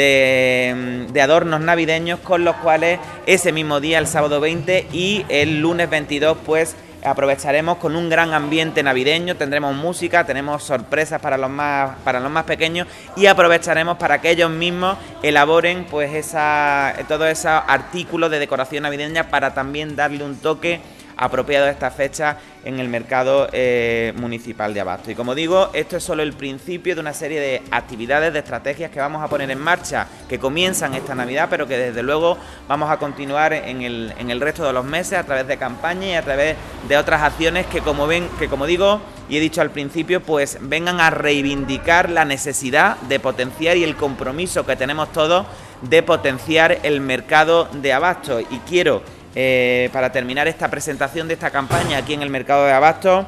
S6: de adornos navideños, con los cuales ese mismo día, el sábado 20 y el lunes 22, pues aprovecharemos con un gran ambiente navideño, tendremos música, tenemos sorpresas para los más pequeños y aprovecharemos para que ellos mismos elaboren pues todos esos artículos de decoración navideña para también darle un toque apropiado a esta fecha en el mercado municipal de Abastos. Y como digo, esto es solo el principio de una serie de actividades, de estrategias que vamos a poner en marcha, que comienzan esta Navidad, pero que desde luego vamos a continuar en el resto de los meses a través de campañas y a través de otras acciones que, como digo y he dicho al principio, pues vengan a reivindicar la necesidad de potenciar y el compromiso que tenemos todos de potenciar el mercado de abastos. Y quiero, para terminar esta presentación de esta campaña aquí en el mercado de abastos,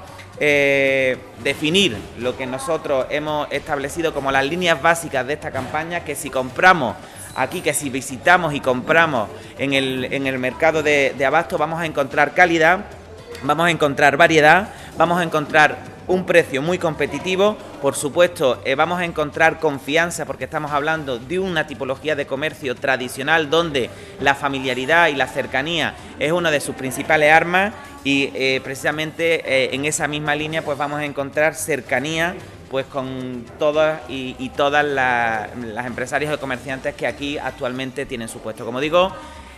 S6: definir lo que nosotros hemos establecido como las líneas básicas de esta campaña, que si compramos aquí, que si visitamos y compramos en el mercado de abastos, vamos a encontrar calidad, vamos a encontrar variedad, vamos a encontrar un precio muy competitivo, por supuesto vamos a encontrar confianza, porque estamos hablando de una tipología de comercio tradicional donde la familiaridad y la cercanía es una de sus principales armas y precisamente en esa misma línea pues vamos a encontrar cercanía pues con todas y todas las empresarios y comerciantes que aquí actualmente tienen su puesto. Como digo,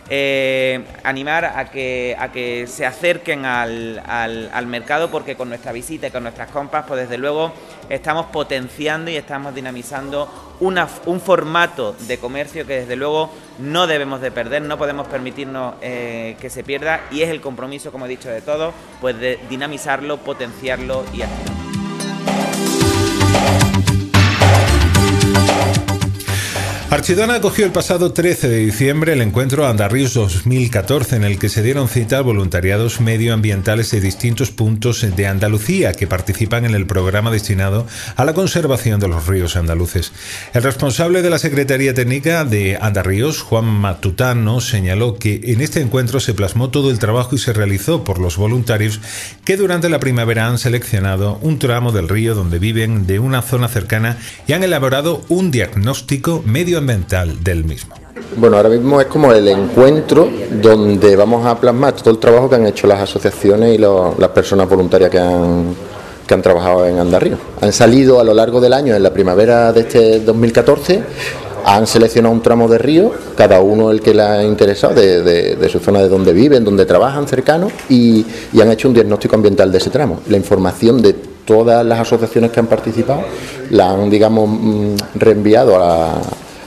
S6: animar a que se acerquen al mercado, porque con nuestra visita y con nuestras compras pues desde luego estamos potenciando y estamos dinamizando un formato de comercio que desde luego no debemos de perder, no podemos permitirnos que se pierda, y es el compromiso, como he dicho, de todos, pues de dinamizarlo, potenciarlo y activarlo.
S1: Archidona acogió el pasado 13 de diciembre el encuentro Andarríos 2014, en el que se dieron cita a voluntariados medioambientales de distintos puntos de Andalucía que participan en el programa destinado a la conservación de los ríos andaluces. El responsable de la Secretaría Técnica de Andarríos, Juan Matutano, señaló que en este encuentro se plasmó todo el trabajo y se realizó por los voluntarios que durante la primavera han seleccionado un tramo del río donde viven de una zona cercana y han elaborado un diagnóstico medioambiental del mismo.
S7: Bueno, ahora mismo es como el encuentro donde vamos a plasmar todo el trabajo que han hecho las asociaciones y las personas voluntarias que han trabajado en Andarríos. Han salido a lo largo del año, en la primavera de este 2014, han seleccionado un tramo de río, cada uno el que le ha interesado, de su zona de donde viven, donde trabajan, cercanos, y han hecho un diagnóstico ambiental de ese tramo. La información de todas las asociaciones que han participado la han, digamos, reenviado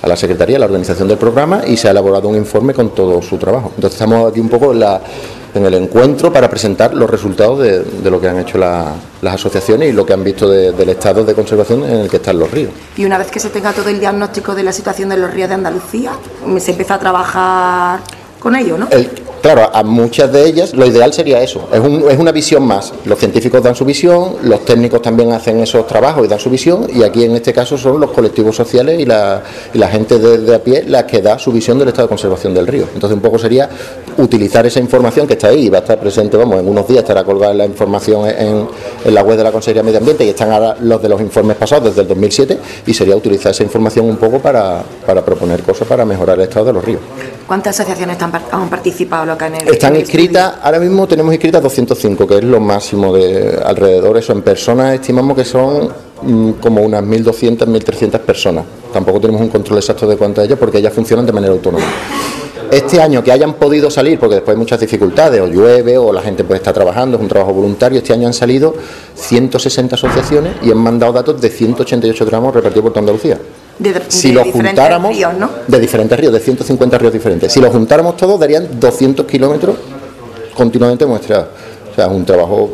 S7: la Secretaría, a la organización del programa, y se ha elaborado un informe con todo su trabajo. Entonces estamos aquí un poco en el encuentro para presentar los resultados de lo que han hecho las asociaciones y lo que han visto del estado de conservación en el que están los ríos.
S8: Y una vez que se tenga todo el diagnóstico de la situación de los ríos de Andalucía, se empieza a trabajar con ello, ¿no?
S7: Claro, a muchas de ellas lo ideal sería eso, es una visión más. Los científicos dan su visión, los técnicos también hacen esos trabajos y dan su visión, y aquí en este caso son los colectivos sociales y la gente de a pie la que da su visión del estado de conservación del río. Entonces un poco sería utilizar esa información que está ahí y va a estar presente, en unos días estará colgada la información en la web de la Consejería de Medio Ambiente, y están ahora los de los informes pasados desde el 2007, y sería utilizar esa información un poco para proponer cosas para mejorar el estado de los ríos.
S8: ¿Cuántas asociaciones han participado acá en el
S7: Están inscritas, ahora mismo tenemos inscritas 205, que es lo máximo de alrededor, eso en personas estimamos que son como unas 1.200, 1.300 personas. Tampoco tenemos un control exacto de cuántas de ellas, porque ellas funcionan de manera autónoma. Este año que hayan podido salir, porque después hay muchas dificultades, o llueve, o la gente está trabajando, es un trabajo voluntario, este año han salido 160 asociaciones y han mandado datos de 188 tramos repartidos por toda Andalucía. Si los juntáramos, ríos, ¿no? De diferentes ríos, de 150 ríos diferentes. Si los juntáramos todos, darían 200 kilómetros continuamente muestreados. O sea, es un trabajo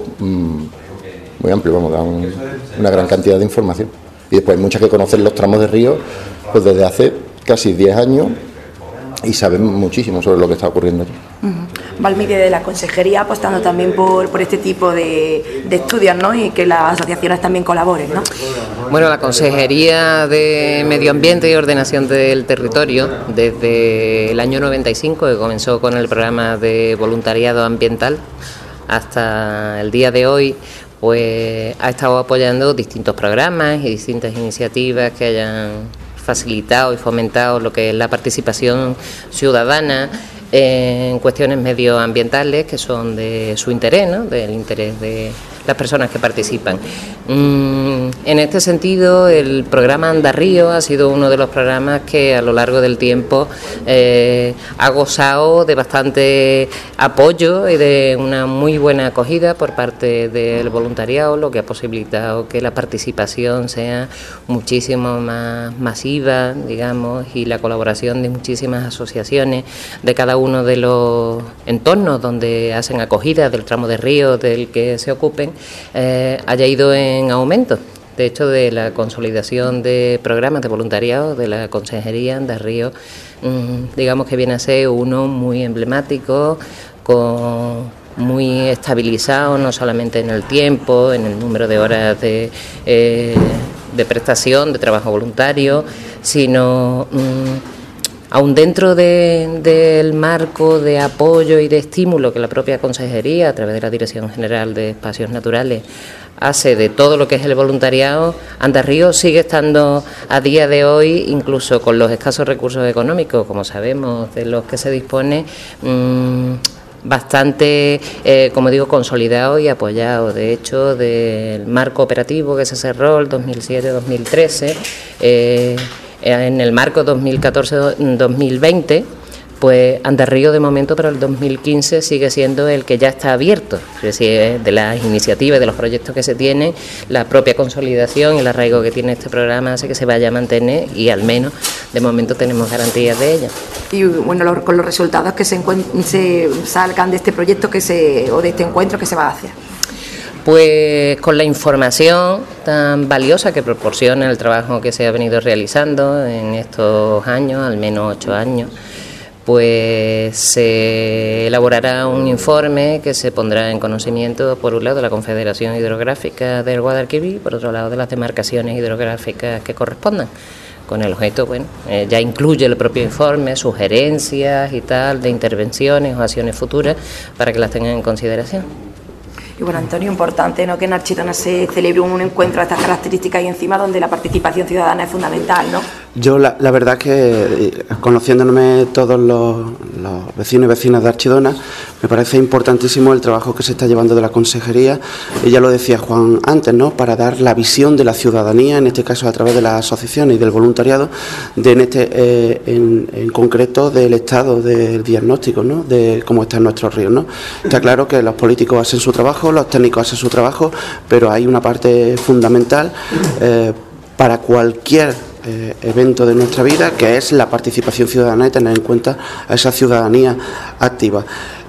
S7: muy amplio, da una gran cantidad de información. Y después hay muchas que conocen los tramos de río pues desde hace casi 10 años y saben muchísimo sobre lo que está ocurriendo allí.
S8: Valmire, de la Consejería apostando también por este tipo de estudios, ¿no? Y que las asociaciones también colaboren, ¿no?
S9: Bueno, la Consejería de Medio Ambiente y Ordenación del Territorio, desde el año 95, que comenzó con el programa de voluntariado ambiental, hasta el día de hoy, pues ha estado apoyando distintos programas y distintas iniciativas que hayan facilitado y fomentado lo que es la participación ciudadana en cuestiones medioambientales que son de su interés, ¿no? Del interés de las personas que participan. En este sentido, el programa Andarrío ha sido uno de los programas que a lo largo del tiempo ha gozado de bastante apoyo y de una muy buena acogida por parte del voluntariado, lo que ha posibilitado que la participación sea muchísimo más masiva, digamos, y la colaboración de muchísimas asociaciones de cada uno de los entornos donde hacen acogida del tramo de río del que se ocupen, haya ido en aumento. De hecho, de la consolidación de programas de voluntariado de la Consejería de Río, digamos que viene a ser uno muy emblemático, muy estabilizado, no solamente en el tiempo, en el número de horas de prestación, de trabajo voluntario, sino aún dentro del marco de apoyo y de estímulo que la propia Consejería, a través de la Dirección General de Espacios Naturales, hace de todo lo que es el voluntariado, Andarrío sigue estando a día de hoy, incluso con los escasos recursos económicos, como sabemos, de los que se dispone, bastante, como digo, consolidado y apoyado. De hecho, del marco operativo que se cerró el 2007-2013, en el marco 2014-2020, pues Andarrío de momento para el 2015 sigue siendo el que ya está abierto. Es decir, de las iniciativas, de los proyectos que se tienen, la propia consolidación y el arraigo que tiene este programa hace que se vaya a mantener, y al menos de momento tenemos garantías de ello.
S8: Y bueno, con los resultados que se salgan de este proyecto o de este encuentro, ¿qué se va a hacer?
S9: Pues con la información tan valiosa que proporciona el trabajo que se ha venido realizando en estos años, al menos 8 años, pues se elaborará un informe que se pondrá en conocimiento, por un lado, de la Confederación Hidrográfica del Guadalquivir y por otro lado de las demarcaciones hidrográficas que correspondan, con el objeto, ya incluye el propio informe, sugerencias y tal, de intervenciones o acciones futuras para que las tengan en consideración.
S8: Y bueno, Antonio, importante, ¿no?, que en Archidona se celebre un encuentro de estas características y encima donde la participación ciudadana es fundamental, ¿no?
S3: Yo la verdad es que, conociéndome todos los vecinos y vecinas de Archidona, me parece importantísimo el trabajo que se está llevando de la Consejería, y ya lo decía Juan antes, ¿no?, para dar la visión de la ciudadanía, en este caso a través de las asociaciones y del voluntariado, en concreto del estado del diagnóstico, ¿no?, de cómo están nuestros ríos, ¿no? Está claro que los políticos hacen su trabajo, los técnicos hacen su trabajo, pero hay una parte fundamental para cualquier evento de nuestra vida, que es la participación ciudadana y tener en cuenta a esa ciudadanía activa.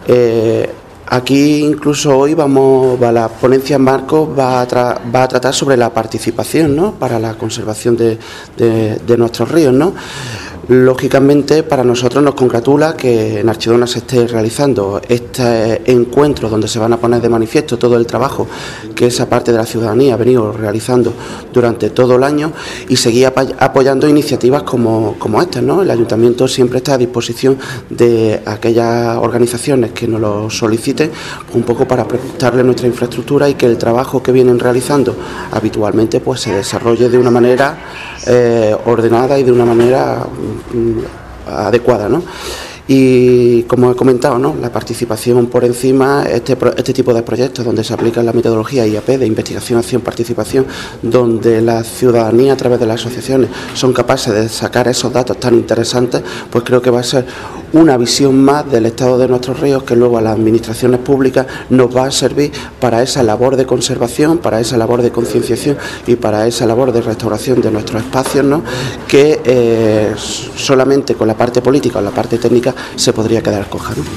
S3: Aquí incluso hoy la ponencia en marco va a tratar sobre la participación, ¿no?, para la conservación de nuestros ríos, ¿no? Lógicamente, para nosotros nos congratula que en Archidona se esté realizando este encuentro donde se van a poner de manifiesto todo el trabajo que esa parte de la ciudadanía ha venido realizando durante todo el año y seguir apoyando iniciativas como estas, ¿no? El Ayuntamiento siempre está a disposición de aquellas organizaciones que nos lo soliciten, un poco para prestarle nuestra infraestructura y que el trabajo que vienen realizando habitualmente pues se desarrolle de una manera ordenada y de una manera adecuada, ¿no? Y como he comentado, ¿no?, la participación por encima, este tipo de proyectos donde se aplica la metodología IAP de investigación, acción, participación, donde la ciudadanía a través de las asociaciones son capaces de sacar esos datos tan interesantes, pues creo que va a ser una visión más del estado de nuestros ríos que luego a las administraciones públicas nos va a servir para esa labor de conservación, para esa labor de concienciación y para esa labor de restauración de nuestros espacios, ¿no?, que solamente con la parte política o la parte técnica se podría quedar coja, ¿no?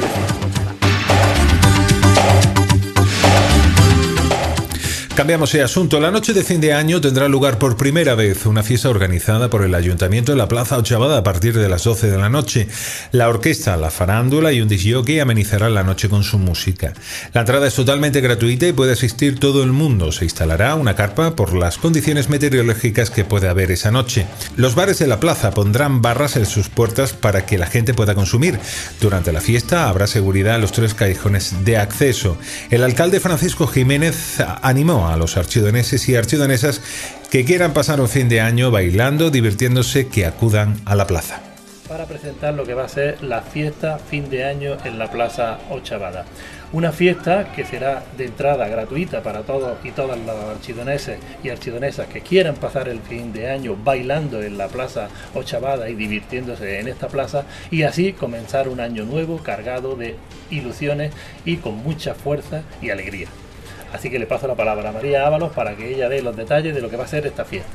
S1: Cambiamos de asunto. La noche de fin de año tendrá lugar por primera vez una fiesta organizada por el Ayuntamiento en la Plaza Ochavada a partir de las 12 de la noche. La orquesta, la farándula y un disc-jockey amenizarán la noche con su música. La entrada es totalmente gratuita y puede asistir todo el mundo. Se instalará una carpa por las condiciones meteorológicas que puede haber esa noche. Los bares de la plaza pondrán barras en sus puertas para que la gente pueda consumir. Durante la fiesta habrá seguridad en los 3 callejones de acceso. El alcalde Francisco Jiménez animó a los archidoneses y archidonesas que quieran pasar un fin de año bailando, divirtiéndose, que acudan a la plaza.
S4: Para presentar lo que va a ser la fiesta fin de año en la Plaza Ochavada. Una fiesta que será de entrada gratuita para todos y todas los archidoneses y archidonesas que quieran pasar el fin de año bailando en la Plaza Ochavada y divirtiéndose en esta plaza, y así comenzar un año nuevo cargado de ilusiones y con mucha fuerza y alegría. Así que le paso la palabra a María Ábalos para que ella dé los detalles de lo que va a ser esta fiesta.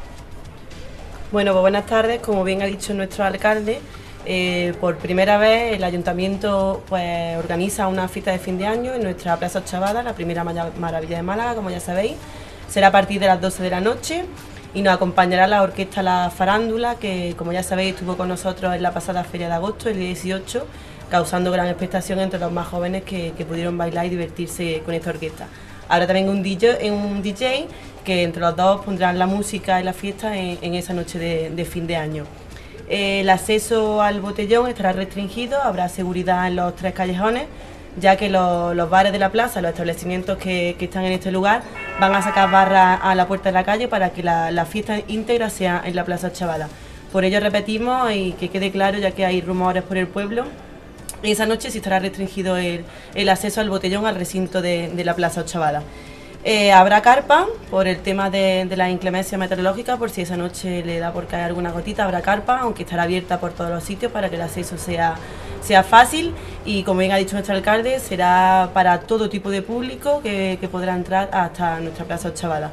S10: Bueno, pues buenas tardes. Como bien ha dicho nuestro alcalde, por primera vez el Ayuntamiento pues organiza una fiesta de fin de año en nuestra Plaza Ochavada, la primera maravilla de Málaga, como ya sabéis. Será a partir de las 12 de la noche y nos acompañará la orquesta La Farándula, que como ya sabéis estuvo con nosotros en la pasada Feria de Agosto, el día 18, causando gran expectación entre los más jóvenes que pudieron bailar y divertirse con esta orquesta. Ahora también un DJ que entre los dos pondrán la música y la fiesta en esa noche de fin de año. El acceso al botellón estará restringido, habrá seguridad en los 3 callejones, ya que los bares de la plaza, los establecimientos que están en este lugar, van a sacar barras a la puerta de la calle para que la fiesta íntegra sea en la Plaza Ochavada. Por ello repetimos, y que quede claro, ya que hay rumores por el pueblo, esa noche sí estará restringido el acceso al botellón, al recinto de la Plaza Ochavada. Habrá carpa por el tema de la inclemencia meteorológica, por si esa noche le da por caer alguna gotita, habrá carpa, aunque estará abierta por todos los sitios para que el acceso sea fácil, y como bien ha dicho nuestro alcalde, será para todo tipo de público que podrá entrar hasta nuestra Plaza Ochavada.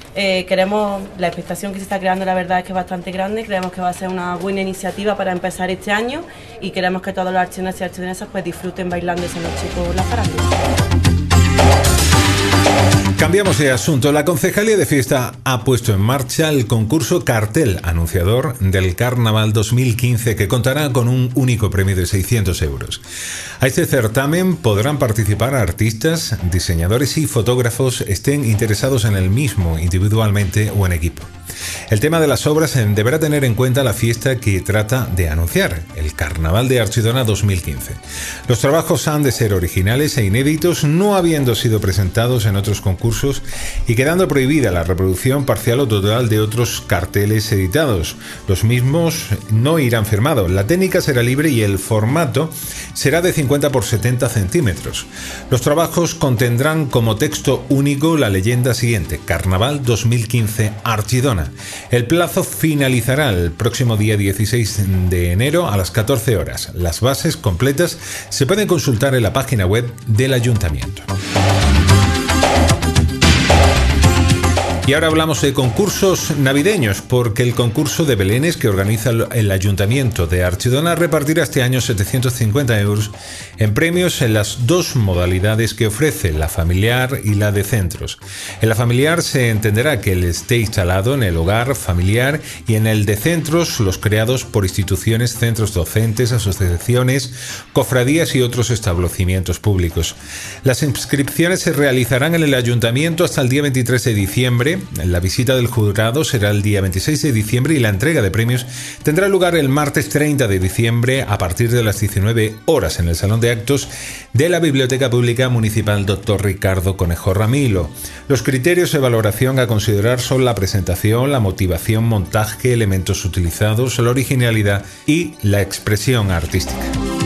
S10: La expectación que se está creando, la verdad es que es bastante grande. Creemos que va a ser una buena iniciativa para empezar este año y queremos que todos los archidoneses y archidonesas pues disfruten bailando esa noche por la farándula.
S1: Cambiamos de asunto. La Concejalía de Fiesta ha puesto en marcha el concurso Cartel Anunciador del Carnaval 2015, que contará con un único premio de 600 euros. A este certamen podrán participar artistas, diseñadores y fotógrafos, estén interesados en el mismo individualmente o en equipo. El tema de las obras deberá tener en cuenta la fiesta que trata de anunciar, el Carnaval de Archidona 2015. Los trabajos han de ser originales e inéditos, no habiendo sido presentados en otros concursos y quedando prohibida la reproducción parcial o total de otros carteles editados. Los mismos no irán firmados. La técnica será libre y el formato será de 50 por 70 centímetros. Los trabajos contendrán como texto único la leyenda siguiente: Carnaval 2015 Archidona. El plazo finalizará el próximo día 16 de enero a las 14 horas. Las bases completas se pueden consultar en la página web del Ayuntamiento. Y ahora hablamos de concursos navideños, porque el concurso de belenes que organiza el Ayuntamiento de Archidona repartirá este año 750 euros en premios en las dos modalidades que ofrece, la familiar y la de centros. En la familiar se entenderá que el esté instalado en el hogar familiar, y en el de centros los creados por instituciones, centros docentes, asociaciones, cofradías y otros establecimientos públicos. Las inscripciones se realizarán en el Ayuntamiento hasta el día 23 de diciembre. La visita del jurado será el día 26 de diciembre y la entrega de premios tendrá lugar el martes 30 de diciembre a partir de las 19 horas en el Salón de Actos de la Biblioteca Pública Municipal Dr. Ricardo Conejo Ramilo. Los criterios de valoración a considerar son la presentación, la motivación, montaje, elementos utilizados, la originalidad y la expresión artística.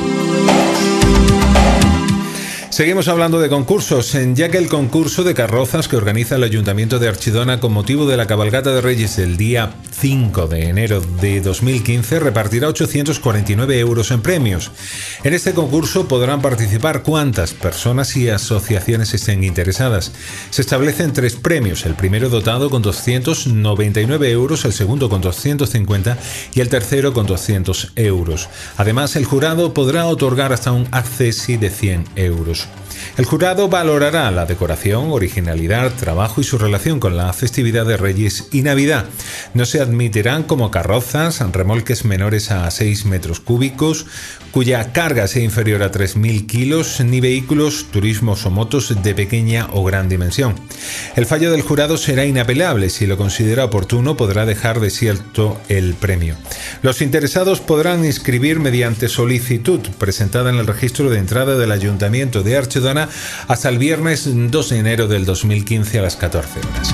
S1: Seguimos hablando de concursos, ya que el concurso de carrozas que organiza el Ayuntamiento de Archidona con motivo de la cabalgata de Reyes del día 5 de enero de 2015 repartirá 849 euros en premios. En este concurso podrán participar cuantas personas y asociaciones estén interesadas. Se establecen 3 premios, el primero dotado con 299 euros, el segundo con 250 y el tercero con 200 euros. Además, el jurado podrá otorgar hasta un accesi de 100 euros. El jurado valorará la decoración, originalidad, trabajo y su relación con la festividad de Reyes y Navidad. No se admitirán como carrozas, remolques menores a 6 metros cúbicos, cuya carga sea inferior a 3.000 kilos, ni vehículos, turismos o motos de pequeña o gran dimensión. El fallo del jurado será inapelable. Si lo considera oportuno, podrá dejar desierto el premio. Los interesados podrán inscribir mediante solicitud presentada en el registro de entrada del Ayuntamiento de Archidona hasta el viernes 2 de enero del 2015 a las 14 horas.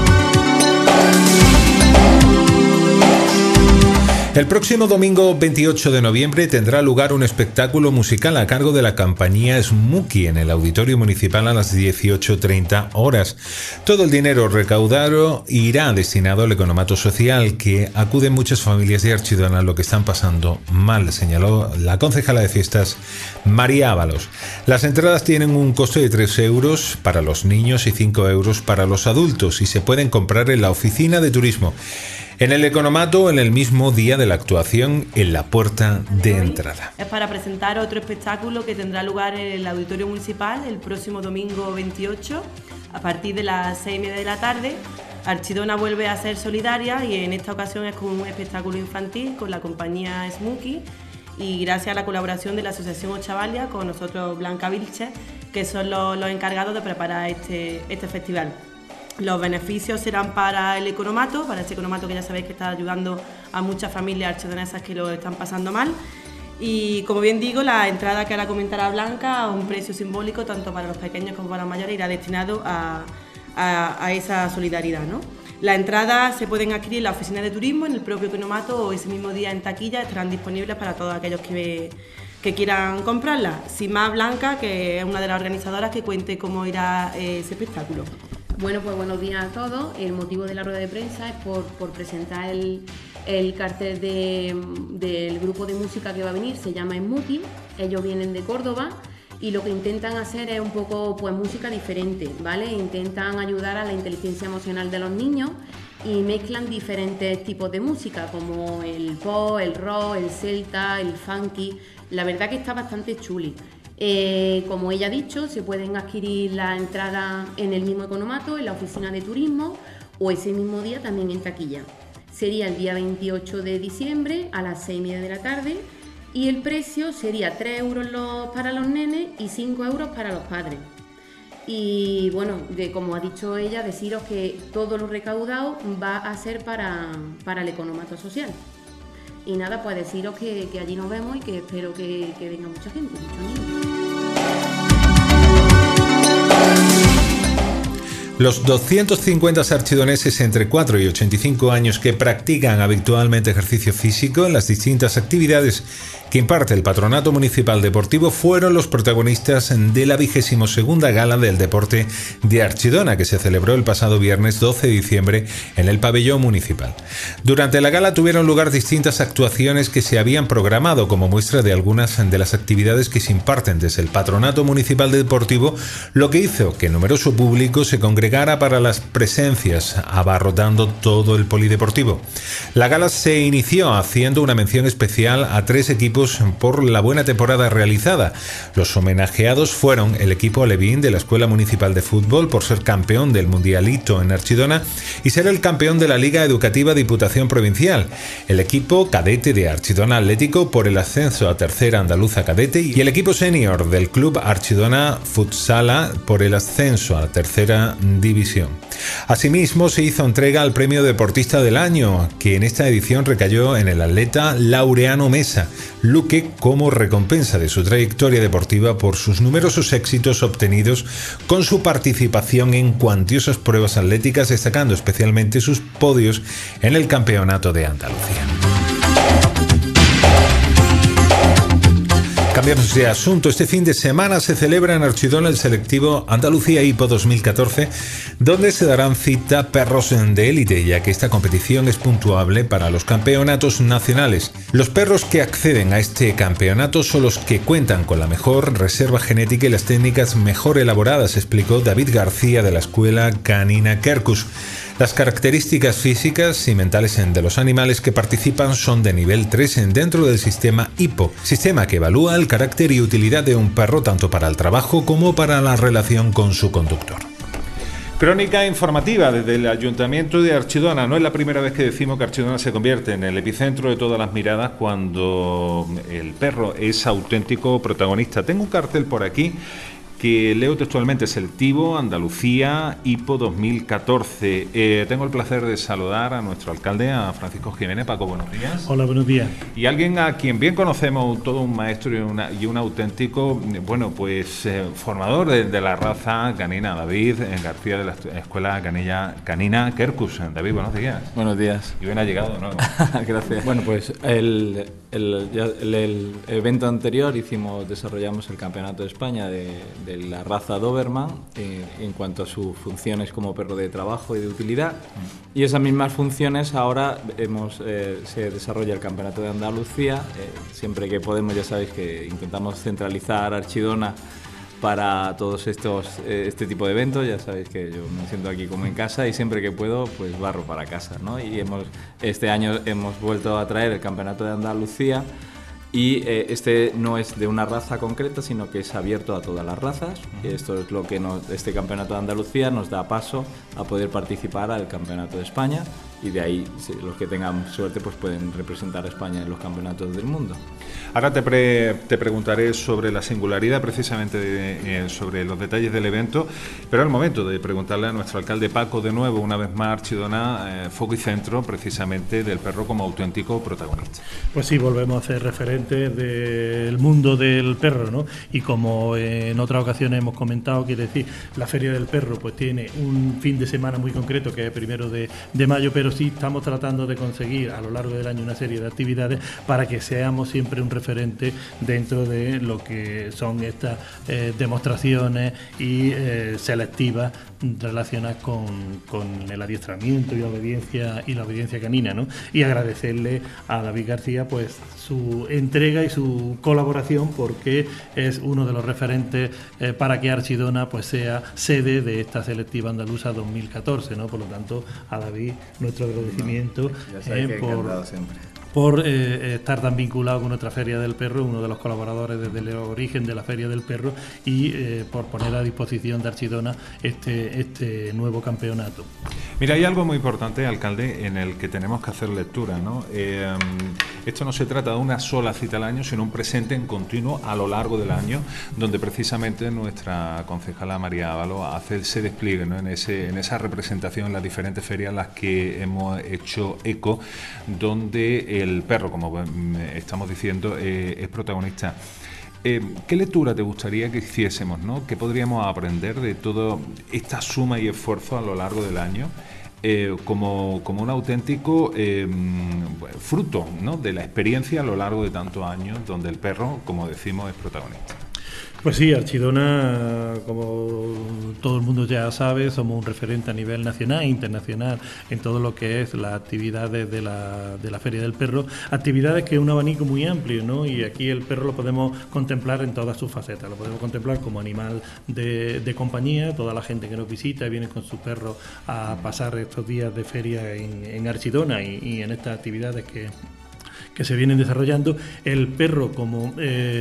S1: El próximo domingo 28 de noviembre tendrá lugar un espectáculo musical a cargo de la compañía Smuki en el Auditorio Municipal a las 18:30 horas. Todo el dinero recaudado irá destinado al economato social, que acuden muchas familias de Archidona lo que están pasando mal, señaló la concejala de fiestas María Ábalos. Las entradas tienen un coste de 3 euros para los niños y 5 euros para los adultos y se pueden comprar en la oficina de turismo, en el economato, en el mismo día de la actuación, en la puerta de entrada.
S10: Es para presentar otro espectáculo que tendrá lugar en el Auditorio Municipal el próximo domingo 28 a partir de las 6:30 de la tarde. Archidona vuelve a ser solidaria y en esta ocasión es con un espectáculo infantil con la compañía Smuki, y gracias a la colaboración de la Asociación Ochavalia con nosotros Blanca Vilches, que son los encargados de preparar este festival. Los beneficios serán para el economato, para este economato que ya sabéis que está ayudando a muchas familias archidonesas que lo están pasando mal. Y como bien digo, la entrada que ahora comentará Blanca, a un precio simbólico tanto para los pequeños como para los mayores, irá destinado a esa solidaridad, ¿no? Las entradas se pueden adquirir en la oficina de turismo, en el propio economato o ese mismo día en taquilla. Estarán disponibles para todos aquellos que quieran comprarlas. Sin más, Blanca, que es una de las organizadoras, que cuente cómo irá ese espectáculo.
S11: Bueno, pues buenos días a todos. El motivo de la rueda de prensa es por presentar el cartel del grupo de música que va a venir. Se llama Smuki. Ellos vienen de Córdoba y lo que intentan hacer es un poco pues música diferente, ¿vale? Intentan ayudar a la inteligencia emocional de los niños y mezclan diferentes tipos de música como el pop, el rock, el celta, el funky. La verdad que está bastante chuli. Como ella ha dicho, se pueden adquirir la entrada en el mismo economato, en la oficina de turismo o ese mismo día también en taquilla. Sería el día 28 de diciembre a las 6:30 de la tarde y el precio sería 3 euros para los nenes y 5 euros para los padres. Y bueno, como ha dicho ella, deciros que todo lo recaudado va a ser para el economato social. Y nada, pues deciros que allí nos vemos y que espero que venga mucha gente, muchos niños.
S1: Los 250 archidoneses entre 4 y 85 años que practican habitualmente ejercicio físico en las distintas actividades que imparte el Patronato Municipal Deportivo, fueron los protagonistas de la 22ª Gala del Deporte de Archidona, que se celebró el pasado viernes 12 de diciembre en el pabellón municipal. Durante la gala tuvieron lugar distintas actuaciones que se habían programado como muestra de algunas de las actividades que se imparten desde el Patronato Municipal Deportivo, lo que hizo que numeroso público se congregara para las presencias, abarrotando todo el polideportivo. La gala se inició haciendo una mención especial a 3 equipos por la buena temporada realizada. Los homenajeados fueron el equipo alevín de la Escuela Municipal de Fútbol por ser campeón del Mundialito en Archidona y ser el campeón de la Liga Educativa Diputación Provincial, el equipo cadete de Archidona Atlético por el ascenso a Tercera Andaluza Cadete y el equipo senior del Club Archidona Futsala por el ascenso a Tercera División. Asimismo, se hizo entrega al Premio Deportista del Año, que en esta edición recayó en el atleta Laureano Mesa Luque como recompensa de su trayectoria deportiva por sus numerosos éxitos obtenidos con su participación en cuantiosas pruebas atléticas, destacando especialmente sus podios en el Campeonato de Andalucía. Cambiamos de asunto. Este fin de semana se celebra en Archidona el selectivo Andalucía Hippo 2014, donde se darán cita perros de élite, ya que esta competición es puntuable para los campeonatos nacionales. Los perros que acceden a este campeonato son los que cuentan con la mejor reserva genética y las técnicas mejor elaboradas, explicó David García de la Escuela Canina Quercus. Las características físicas y mentales de los animales que participan son de nivel 3 dentro del sistema Hippo, sistema que evalúa el carácter y utilidad de un perro tanto para el trabajo como para la relación con su conductor. Crónica informativa desde el Ayuntamiento de Archidona. No es la primera vez que decimos que Archidona se convierte en el epicentro de todas las miradas cuando el perro es auténtico protagonista. Tengo un cartel por aquí que leo textualmente: Selectivo Andalucía Hippo 2014. Tengo el placer de saludar a nuestro alcalde, a Francisco Jiménez. Paco, buenos días.
S4: Hola, buenos días.
S1: Y alguien a quien bien conocemos, todo un maestro y un auténtico, formador de la raza canina, David García de la Escuela Canina Quercus. David, buenos días.
S12: Buenos días.
S1: Y bien ha llegado, ¿no?
S12: Gracias. Bueno, pues el evento anterior desarrollamos el Campeonato de España de la raza Doberman en cuanto a sus funciones como perro de trabajo y de utilidad, y esas mismas funciones ahora se desarrolla el Campeonato de Andalucía. Siempre que podemos, ya sabéis que intentamos centralizar Archidona para todos este tipo de eventos. Ya sabéis que yo me siento aquí como en casa y siempre que puedo pues barro para casa, ¿no? Y este año hemos vuelto a traer el Campeonato de Andalucía, y este no es de una raza concreta, sino que es abierto a todas las razas. Esto es lo que este Campeonato de Andalucía nos da paso a poder participar al Campeonato de España, y de ahí los que tengan suerte pues pueden representar a España en los campeonatos del mundo.
S1: Ahora te preguntaré sobre la singularidad, precisamente sobre los detalles del evento, pero al momento de preguntarle a nuestro alcalde Paco, de nuevo, una vez más, Archidona, foco y centro precisamente del perro como auténtico protagonista.
S4: Pues sí, volvemos a ser referentes del mundo del perro, ¿no? Y como en otras ocasiones hemos comentado, quiere decir, la Feria del Perro pues tiene un fin de semana muy concreto, que es el 1 de mayo, pero sí estamos tratando de conseguir a lo largo del año una serie de actividades para que seamos siempre un referente dentro de lo que son estas demostraciones y selectivas relacionadas con el adiestramiento y la obediencia canina, ¿no? Y agradecerle a David García pues su entrega y su colaboración, porque es uno de los referentes para que Archidona pues sea sede de esta selectiva andaluza 2014, ¿no? Por lo tanto, a David nuestro agradecimiento por estar tan vinculado con nuestra Feria del Perro, uno de los colaboradores desde el origen de la Feria del Perro, y por poner a disposición de Archidona este nuevo campeonato.
S1: Mira, hay algo muy importante, alcalde, en el que tenemos que hacer lectura, ¿no? Esto no se trata de una sola cita al año, sino un presente en continuo a lo largo del año, donde precisamente nuestra concejala María Ávalo hace ese despliegue, ¿no? en esa representación en las diferentes ferias en las que hemos hecho eco, donde el perro, como estamos diciendo, es protagonista. ¿Qué lectura te gustaría que hiciésemos, ¿no? ¿Qué podríamos aprender de toda esta suma y esfuerzo a lo largo del año? Como un auténtico fruto, ¿no?, de la experiencia a lo largo de tantos años donde el perro, como decimos, es protagonista.
S4: Pues sí, Archidona, como todo el mundo ya sabe, somos un referente a nivel nacional e internacional en todo lo que es las actividades de la Feria del Perro, actividades que es un abanico muy amplio, ¿no? Y aquí el perro lo podemos contemplar en todas sus facetas, lo podemos contemplar como animal de compañía, toda la gente que nos visita viene con su perro a pasar estos días de feria en Archidona y en estas actividades que se vienen desarrollando, el perro como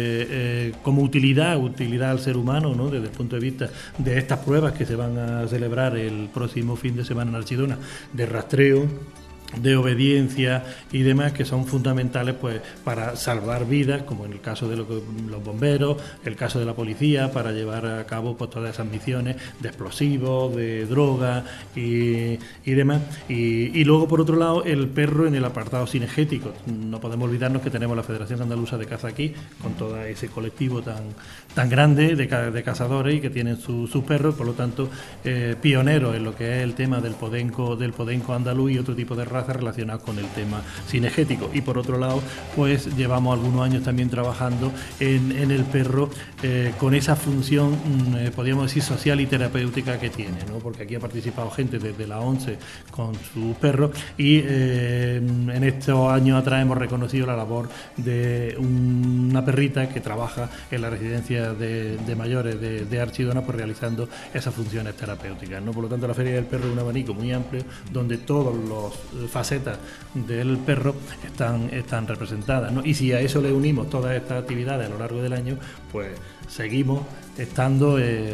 S4: utilidad al ser humano, ¿no?, desde el punto de vista de estas pruebas que se van a celebrar el próximo fin de semana en Archidona, de rastreo, de obediencia y demás, que son fundamentales pues para salvar vidas, como en el caso de los bomberos, el caso de la policía, para llevar a cabo pues todas esas misiones de explosivos, de droga y demás. Y luego, por otro lado, el perro en el apartado cinegético. No podemos olvidarnos que tenemos la Federación Andaluza de Caza aquí, con todo ese colectivo tan grande de cazadores y que tienen sus perros, por lo tanto pioneros en lo que es el tema del podenco andaluz y otro tipo de razas relacionadas con el tema cinegético. Y por otro lado, pues llevamos algunos años también trabajando en el perro con esa función, podríamos decir, social y terapéutica que tiene, ¿no? Porque aquí ha participado gente desde la ONCE con sus perros y en estos años atrás hemos reconocido la labor de una perrita que trabaja en la residencia de mayores de Archidona, pues realizando esas funciones terapéuticas, ¿no? Por lo tanto, la Feria del Perro es un abanico muy amplio donde todos los facetas del perro están representadas, ¿no? Y si a eso le unimos todas estas actividades a lo largo del año, pues seguimos estando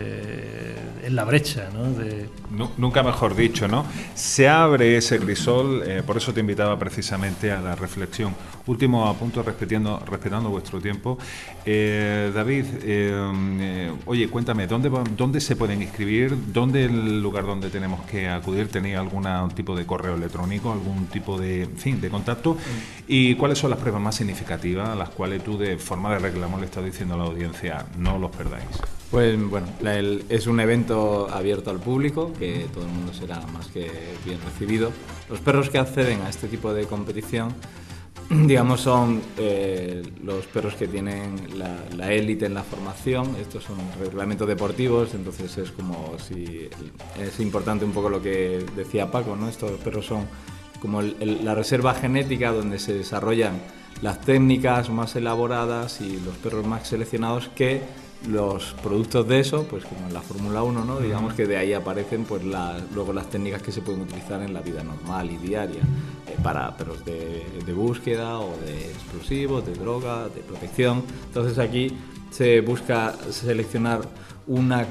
S4: en la brecha, ¿no?
S1: Nunca mejor dicho, ¿no? Se abre ese crisol, por eso te invitaba precisamente a la reflexión. Último apunto, respetando vuestro tiempo. David, oye, cuéntame, ¿dónde se pueden inscribir? ¿Dónde es el lugar donde tenemos que acudir? ¿Tenéis algún tipo de correo electrónico, algún tipo de contacto? ¿Y cuáles son las pruebas más significativas a las cuales tú, de forma de reclamo, le estás diciendo a la audiencia, no los perdáis?
S12: Pues bueno, es un evento abierto al público, que todo el mundo será más que bien recibido. Los perros que acceden a este tipo de competición, digamos, son los perros que tienen la élite en la formación. Estos son reglamentos deportivos, entonces es como si es importante un poco lo que decía Paco, ¿no? Estos perros son como la reserva genética donde se desarrollan las técnicas más elaboradas y los perros más seleccionados, que los productos de eso, pues como en la Fórmula 1, ¿no? Digamos que de ahí aparecen pues luego las técnicas que se pueden utilizar en la vida normal y diaria para perros de búsqueda o de explosivos, de droga, de protección. Entonces aquí se busca seleccionar unas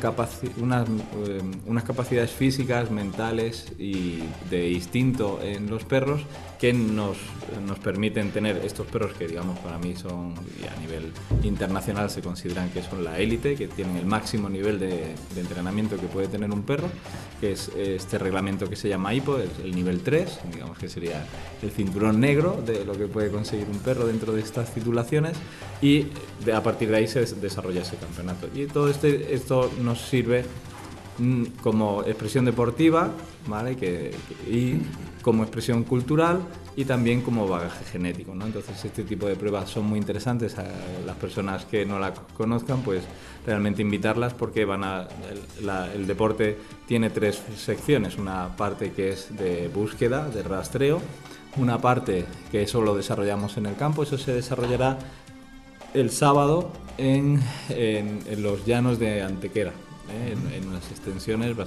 S12: capacidades físicas, mentales y de instinto en los perros que nos permiten tener estos perros que, digamos, para mí son, y a nivel internacional se consideran que son la élite, que tienen el máximo nivel de entrenamiento que puede tener un perro, que es este reglamento que se llama IPO, el nivel 3, digamos que sería el cinturón negro de lo que puede conseguir un perro dentro de estas titulaciones, y a partir de ahí se desarrolla ese campeonato. Y todo esto nos sirve como expresión deportiva, ¿vale? Y como expresión cultural y también como bagaje genético, ¿no? Entonces este tipo de pruebas son muy interesantes. A las personas que no la conozcan, pues realmente invitarlas, porque el deporte tiene 3 secciones: una parte que es de búsqueda, de rastreo, una parte que eso lo desarrollamos en el campo, eso se desarrollará el sábado en los llanos de Antequera, en unas extensiones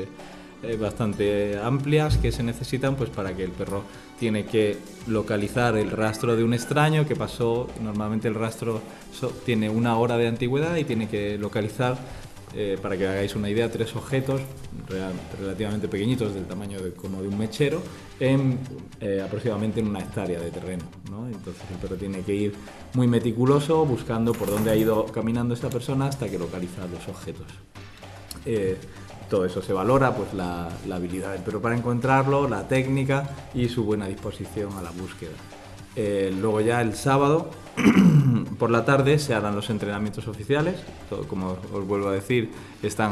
S12: bastante amplias que se necesitan pues para que el perro tiene que localizar el rastro de un extraño que pasó. Normalmente el rastro tiene 1 hora de antigüedad y tiene que localizar, para que hagáis una idea, 3 objetos relativamente pequeñitos, del tamaño como de un mechero, aproximadamente en 1 hectárea de terreno, ¿no? Entonces el perro tiene que ir muy meticuloso buscando por dónde ha ido caminando esta persona hasta que localiza los objetos. Todo eso se valora, pues la habilidad del perro para encontrarlo, la técnica y su buena disposición a la búsqueda. Luego ya el sábado por la tarde se harán los entrenamientos oficiales. Como os vuelvo a decir, están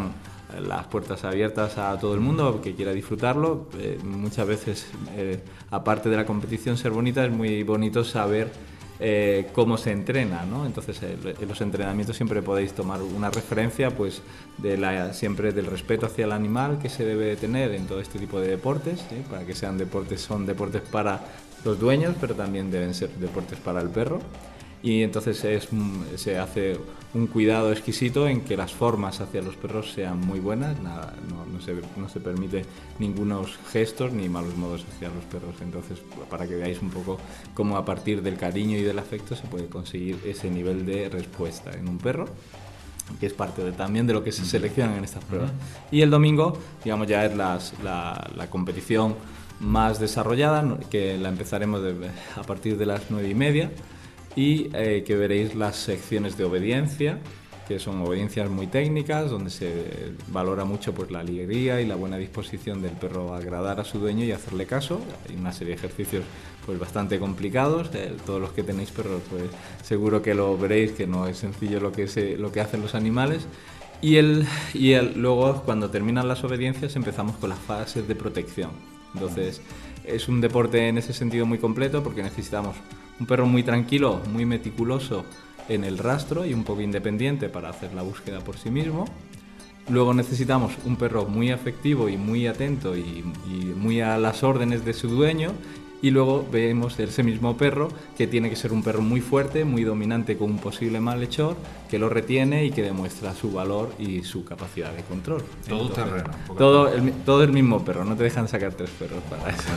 S12: las puertas abiertas a todo el mundo que quiera disfrutarlo. Muchas veces, aparte de la competición ser bonita, es muy bonito saber cómo se entrena, ¿no? Entonces, en los entrenamientos siempre podéis tomar una referencia, pues, siempre del respeto hacia el animal que se debe tener en todo este tipo de deportes, ¿sí? Para que sean deportes para los dueños, pero también deben ser deportes para el perro. Y entonces se hace un cuidado exquisito en que las formas hacia los perros sean muy buenas, no se permite ningunos gestos ni malos modos hacia los perros. Entonces, para que veáis un poco cómo a partir del cariño y del afecto se puede conseguir ese nivel de respuesta en un perro, que es parte también de lo que se selecciona en estas pruebas. Y el domingo, digamos, ya es la competición más desarrollada, que la empezaremos a partir de las 9:30, y que veréis las secciones de obediencia, que son obediencias muy técnicas, donde se valora mucho, pues, la alegría y la buena disposición del perro a agradar a su dueño y hacerle caso. Hay una serie de ejercicios, pues, bastante complicados. Todos los que tenéis perros, pues, seguro que lo veréis, que no es sencillo lo que hacen los animales. Y luego, cuando terminan las obediencias, empezamos con las fases de protección. Entonces, es un deporte en ese sentido muy completo, porque necesitamos un perro muy tranquilo, muy meticuloso en el rastro y un poco independiente para hacer la búsqueda por sí mismo. Luego necesitamos un perro muy afectivo y muy atento y muy a las órdenes de su dueño. Y luego vemos ese mismo perro, que tiene que ser un perro muy fuerte, muy dominante, con un posible malhechor, que lo retiene y que demuestra su valor y su capacidad de control.
S1: Todo terreno.
S12: Todo el mismo perro, no te dejan sacar 3 perros para eso.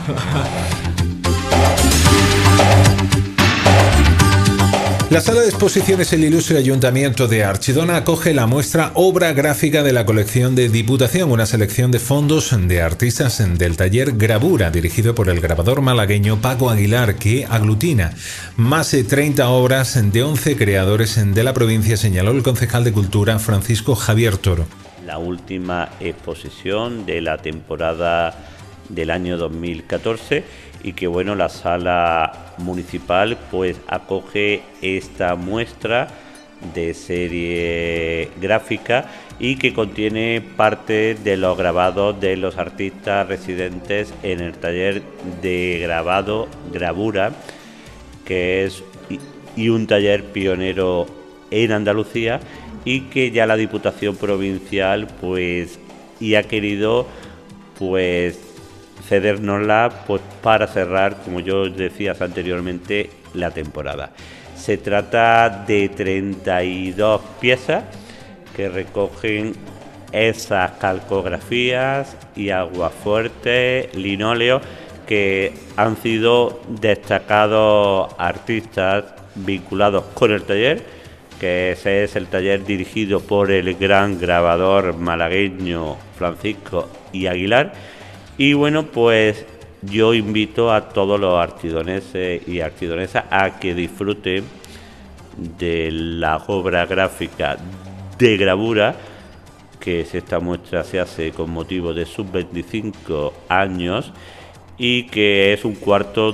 S1: La sala de exposiciones El Ilustre Ayuntamiento de Archidona acoge la muestra Obra Gráfica de la colección de Diputación, una selección de fondos de artistas del taller Gravura, dirigido por el grabador malagueño Paco Aguilar, que aglutina más de 30 obras de 11 creadores de la provincia, señaló el concejal de Cultura Francisco Javier Toro.
S13: La última exposición de la temporada del año 2014, y que, bueno, la sala municipal pues acoge esta muestra de serie gráfica y que contiene parte de los grabados de los artistas residentes en el taller de grabado Gravura, que es un taller pionero en Andalucía, y que ya la Diputación Provincial pues y ha querido pues cedérnosla, pues, para cerrar, como yo decía anteriormente, la temporada. Se trata de 32 piezas que recogen esas calcografías y aguafuertes, linóleo, que han sido destacados artistas vinculados con el taller, que ese es el taller dirigido por el gran grabador malagueño Francisco I. Aguilar. Y bueno, pues yo invito a todos los archidoneses y archidonesas a que disfruten de la obra gráfica de Gravura, que esta muestra se hace con motivo de sus 25 años y que es un cuarto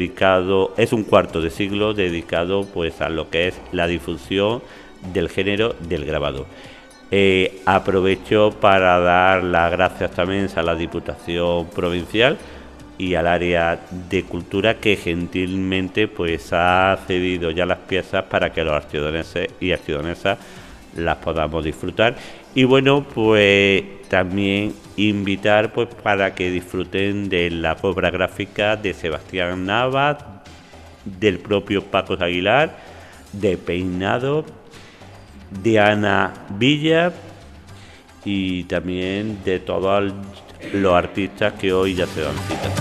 S13: de siglo dedicado pues a lo que es la difusión del género del grabado. Aprovecho para dar las gracias también a la Diputación Provincial y al área de cultura, que gentilmente pues ha cedido ya las piezas para que los archidoneses y archidonesas las podamos disfrutar. Y bueno, pues también invitar pues para que disfruten de la obra gráfica de Sebastián Navas, del propio Paco Aguilar, de Peinado, de Ana Villa y también de todos los artistas que hoy ya se dan cita.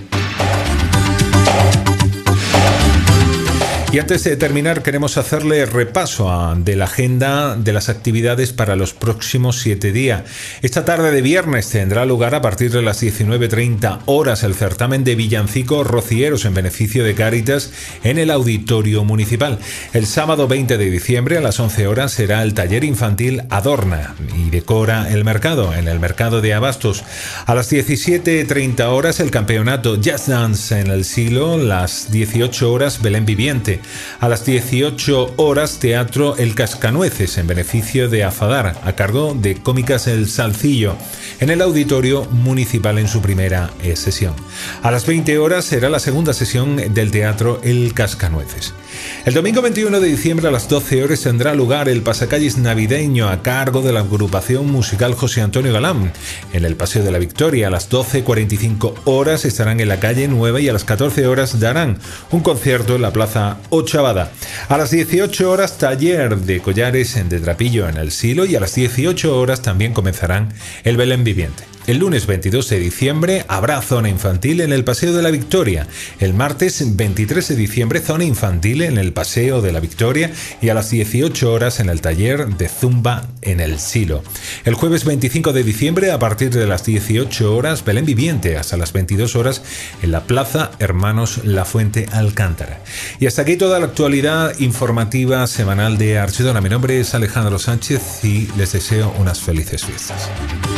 S1: Y antes de terminar, queremos hacerle repaso de la agenda de las actividades para los próximos 7 días. Esta tarde de viernes tendrá lugar a partir de las 19:30 horas el certamen de villancicos rocieros en beneficio de Cáritas en el Auditorio Municipal. El sábado 20 de diciembre a las 11 horas será el taller infantil Adorna y decora el mercado, en el mercado de Abastos. A las 17:30 horas el campeonato Jazz Dance en el Silo, las 18 horas Belén Viviente. A las 18 horas, Teatro El Cascanueces, en beneficio de Afadar, a cargo de Cómicas El Salcillo, en el Auditorio Municipal en su primera sesión. A las 20 horas será la segunda sesión del Teatro El Cascanueces. El domingo 21 de diciembre a las 12 horas tendrá lugar el pasacalles navideño a cargo de la agrupación musical José Antonio Galán. En el Paseo de la Victoria a las 12:45 horas estarán en la calle Nueva y a las 14 horas darán un concierto en la Plaza Ochavada. A las 18 horas taller de collares de trapillo en el Silo y a las 18 horas también comenzarán el Belén Viviente. El lunes 22 de diciembre habrá zona infantil en el Paseo de la Victoria. El martes 23 de diciembre zona infantil en el Paseo de la Victoria y a las 18 horas en el taller de Zumba en el Silo. El jueves 25 de diciembre a partir de las 18 horas Belén Viviente hasta las 22 horas en la Plaza Hermanos La Fuente Alcántara. Y hasta aquí toda la actualidad informativa semanal de Archidona. Mi nombre es Alejandro Sánchez y les deseo unas felices fiestas.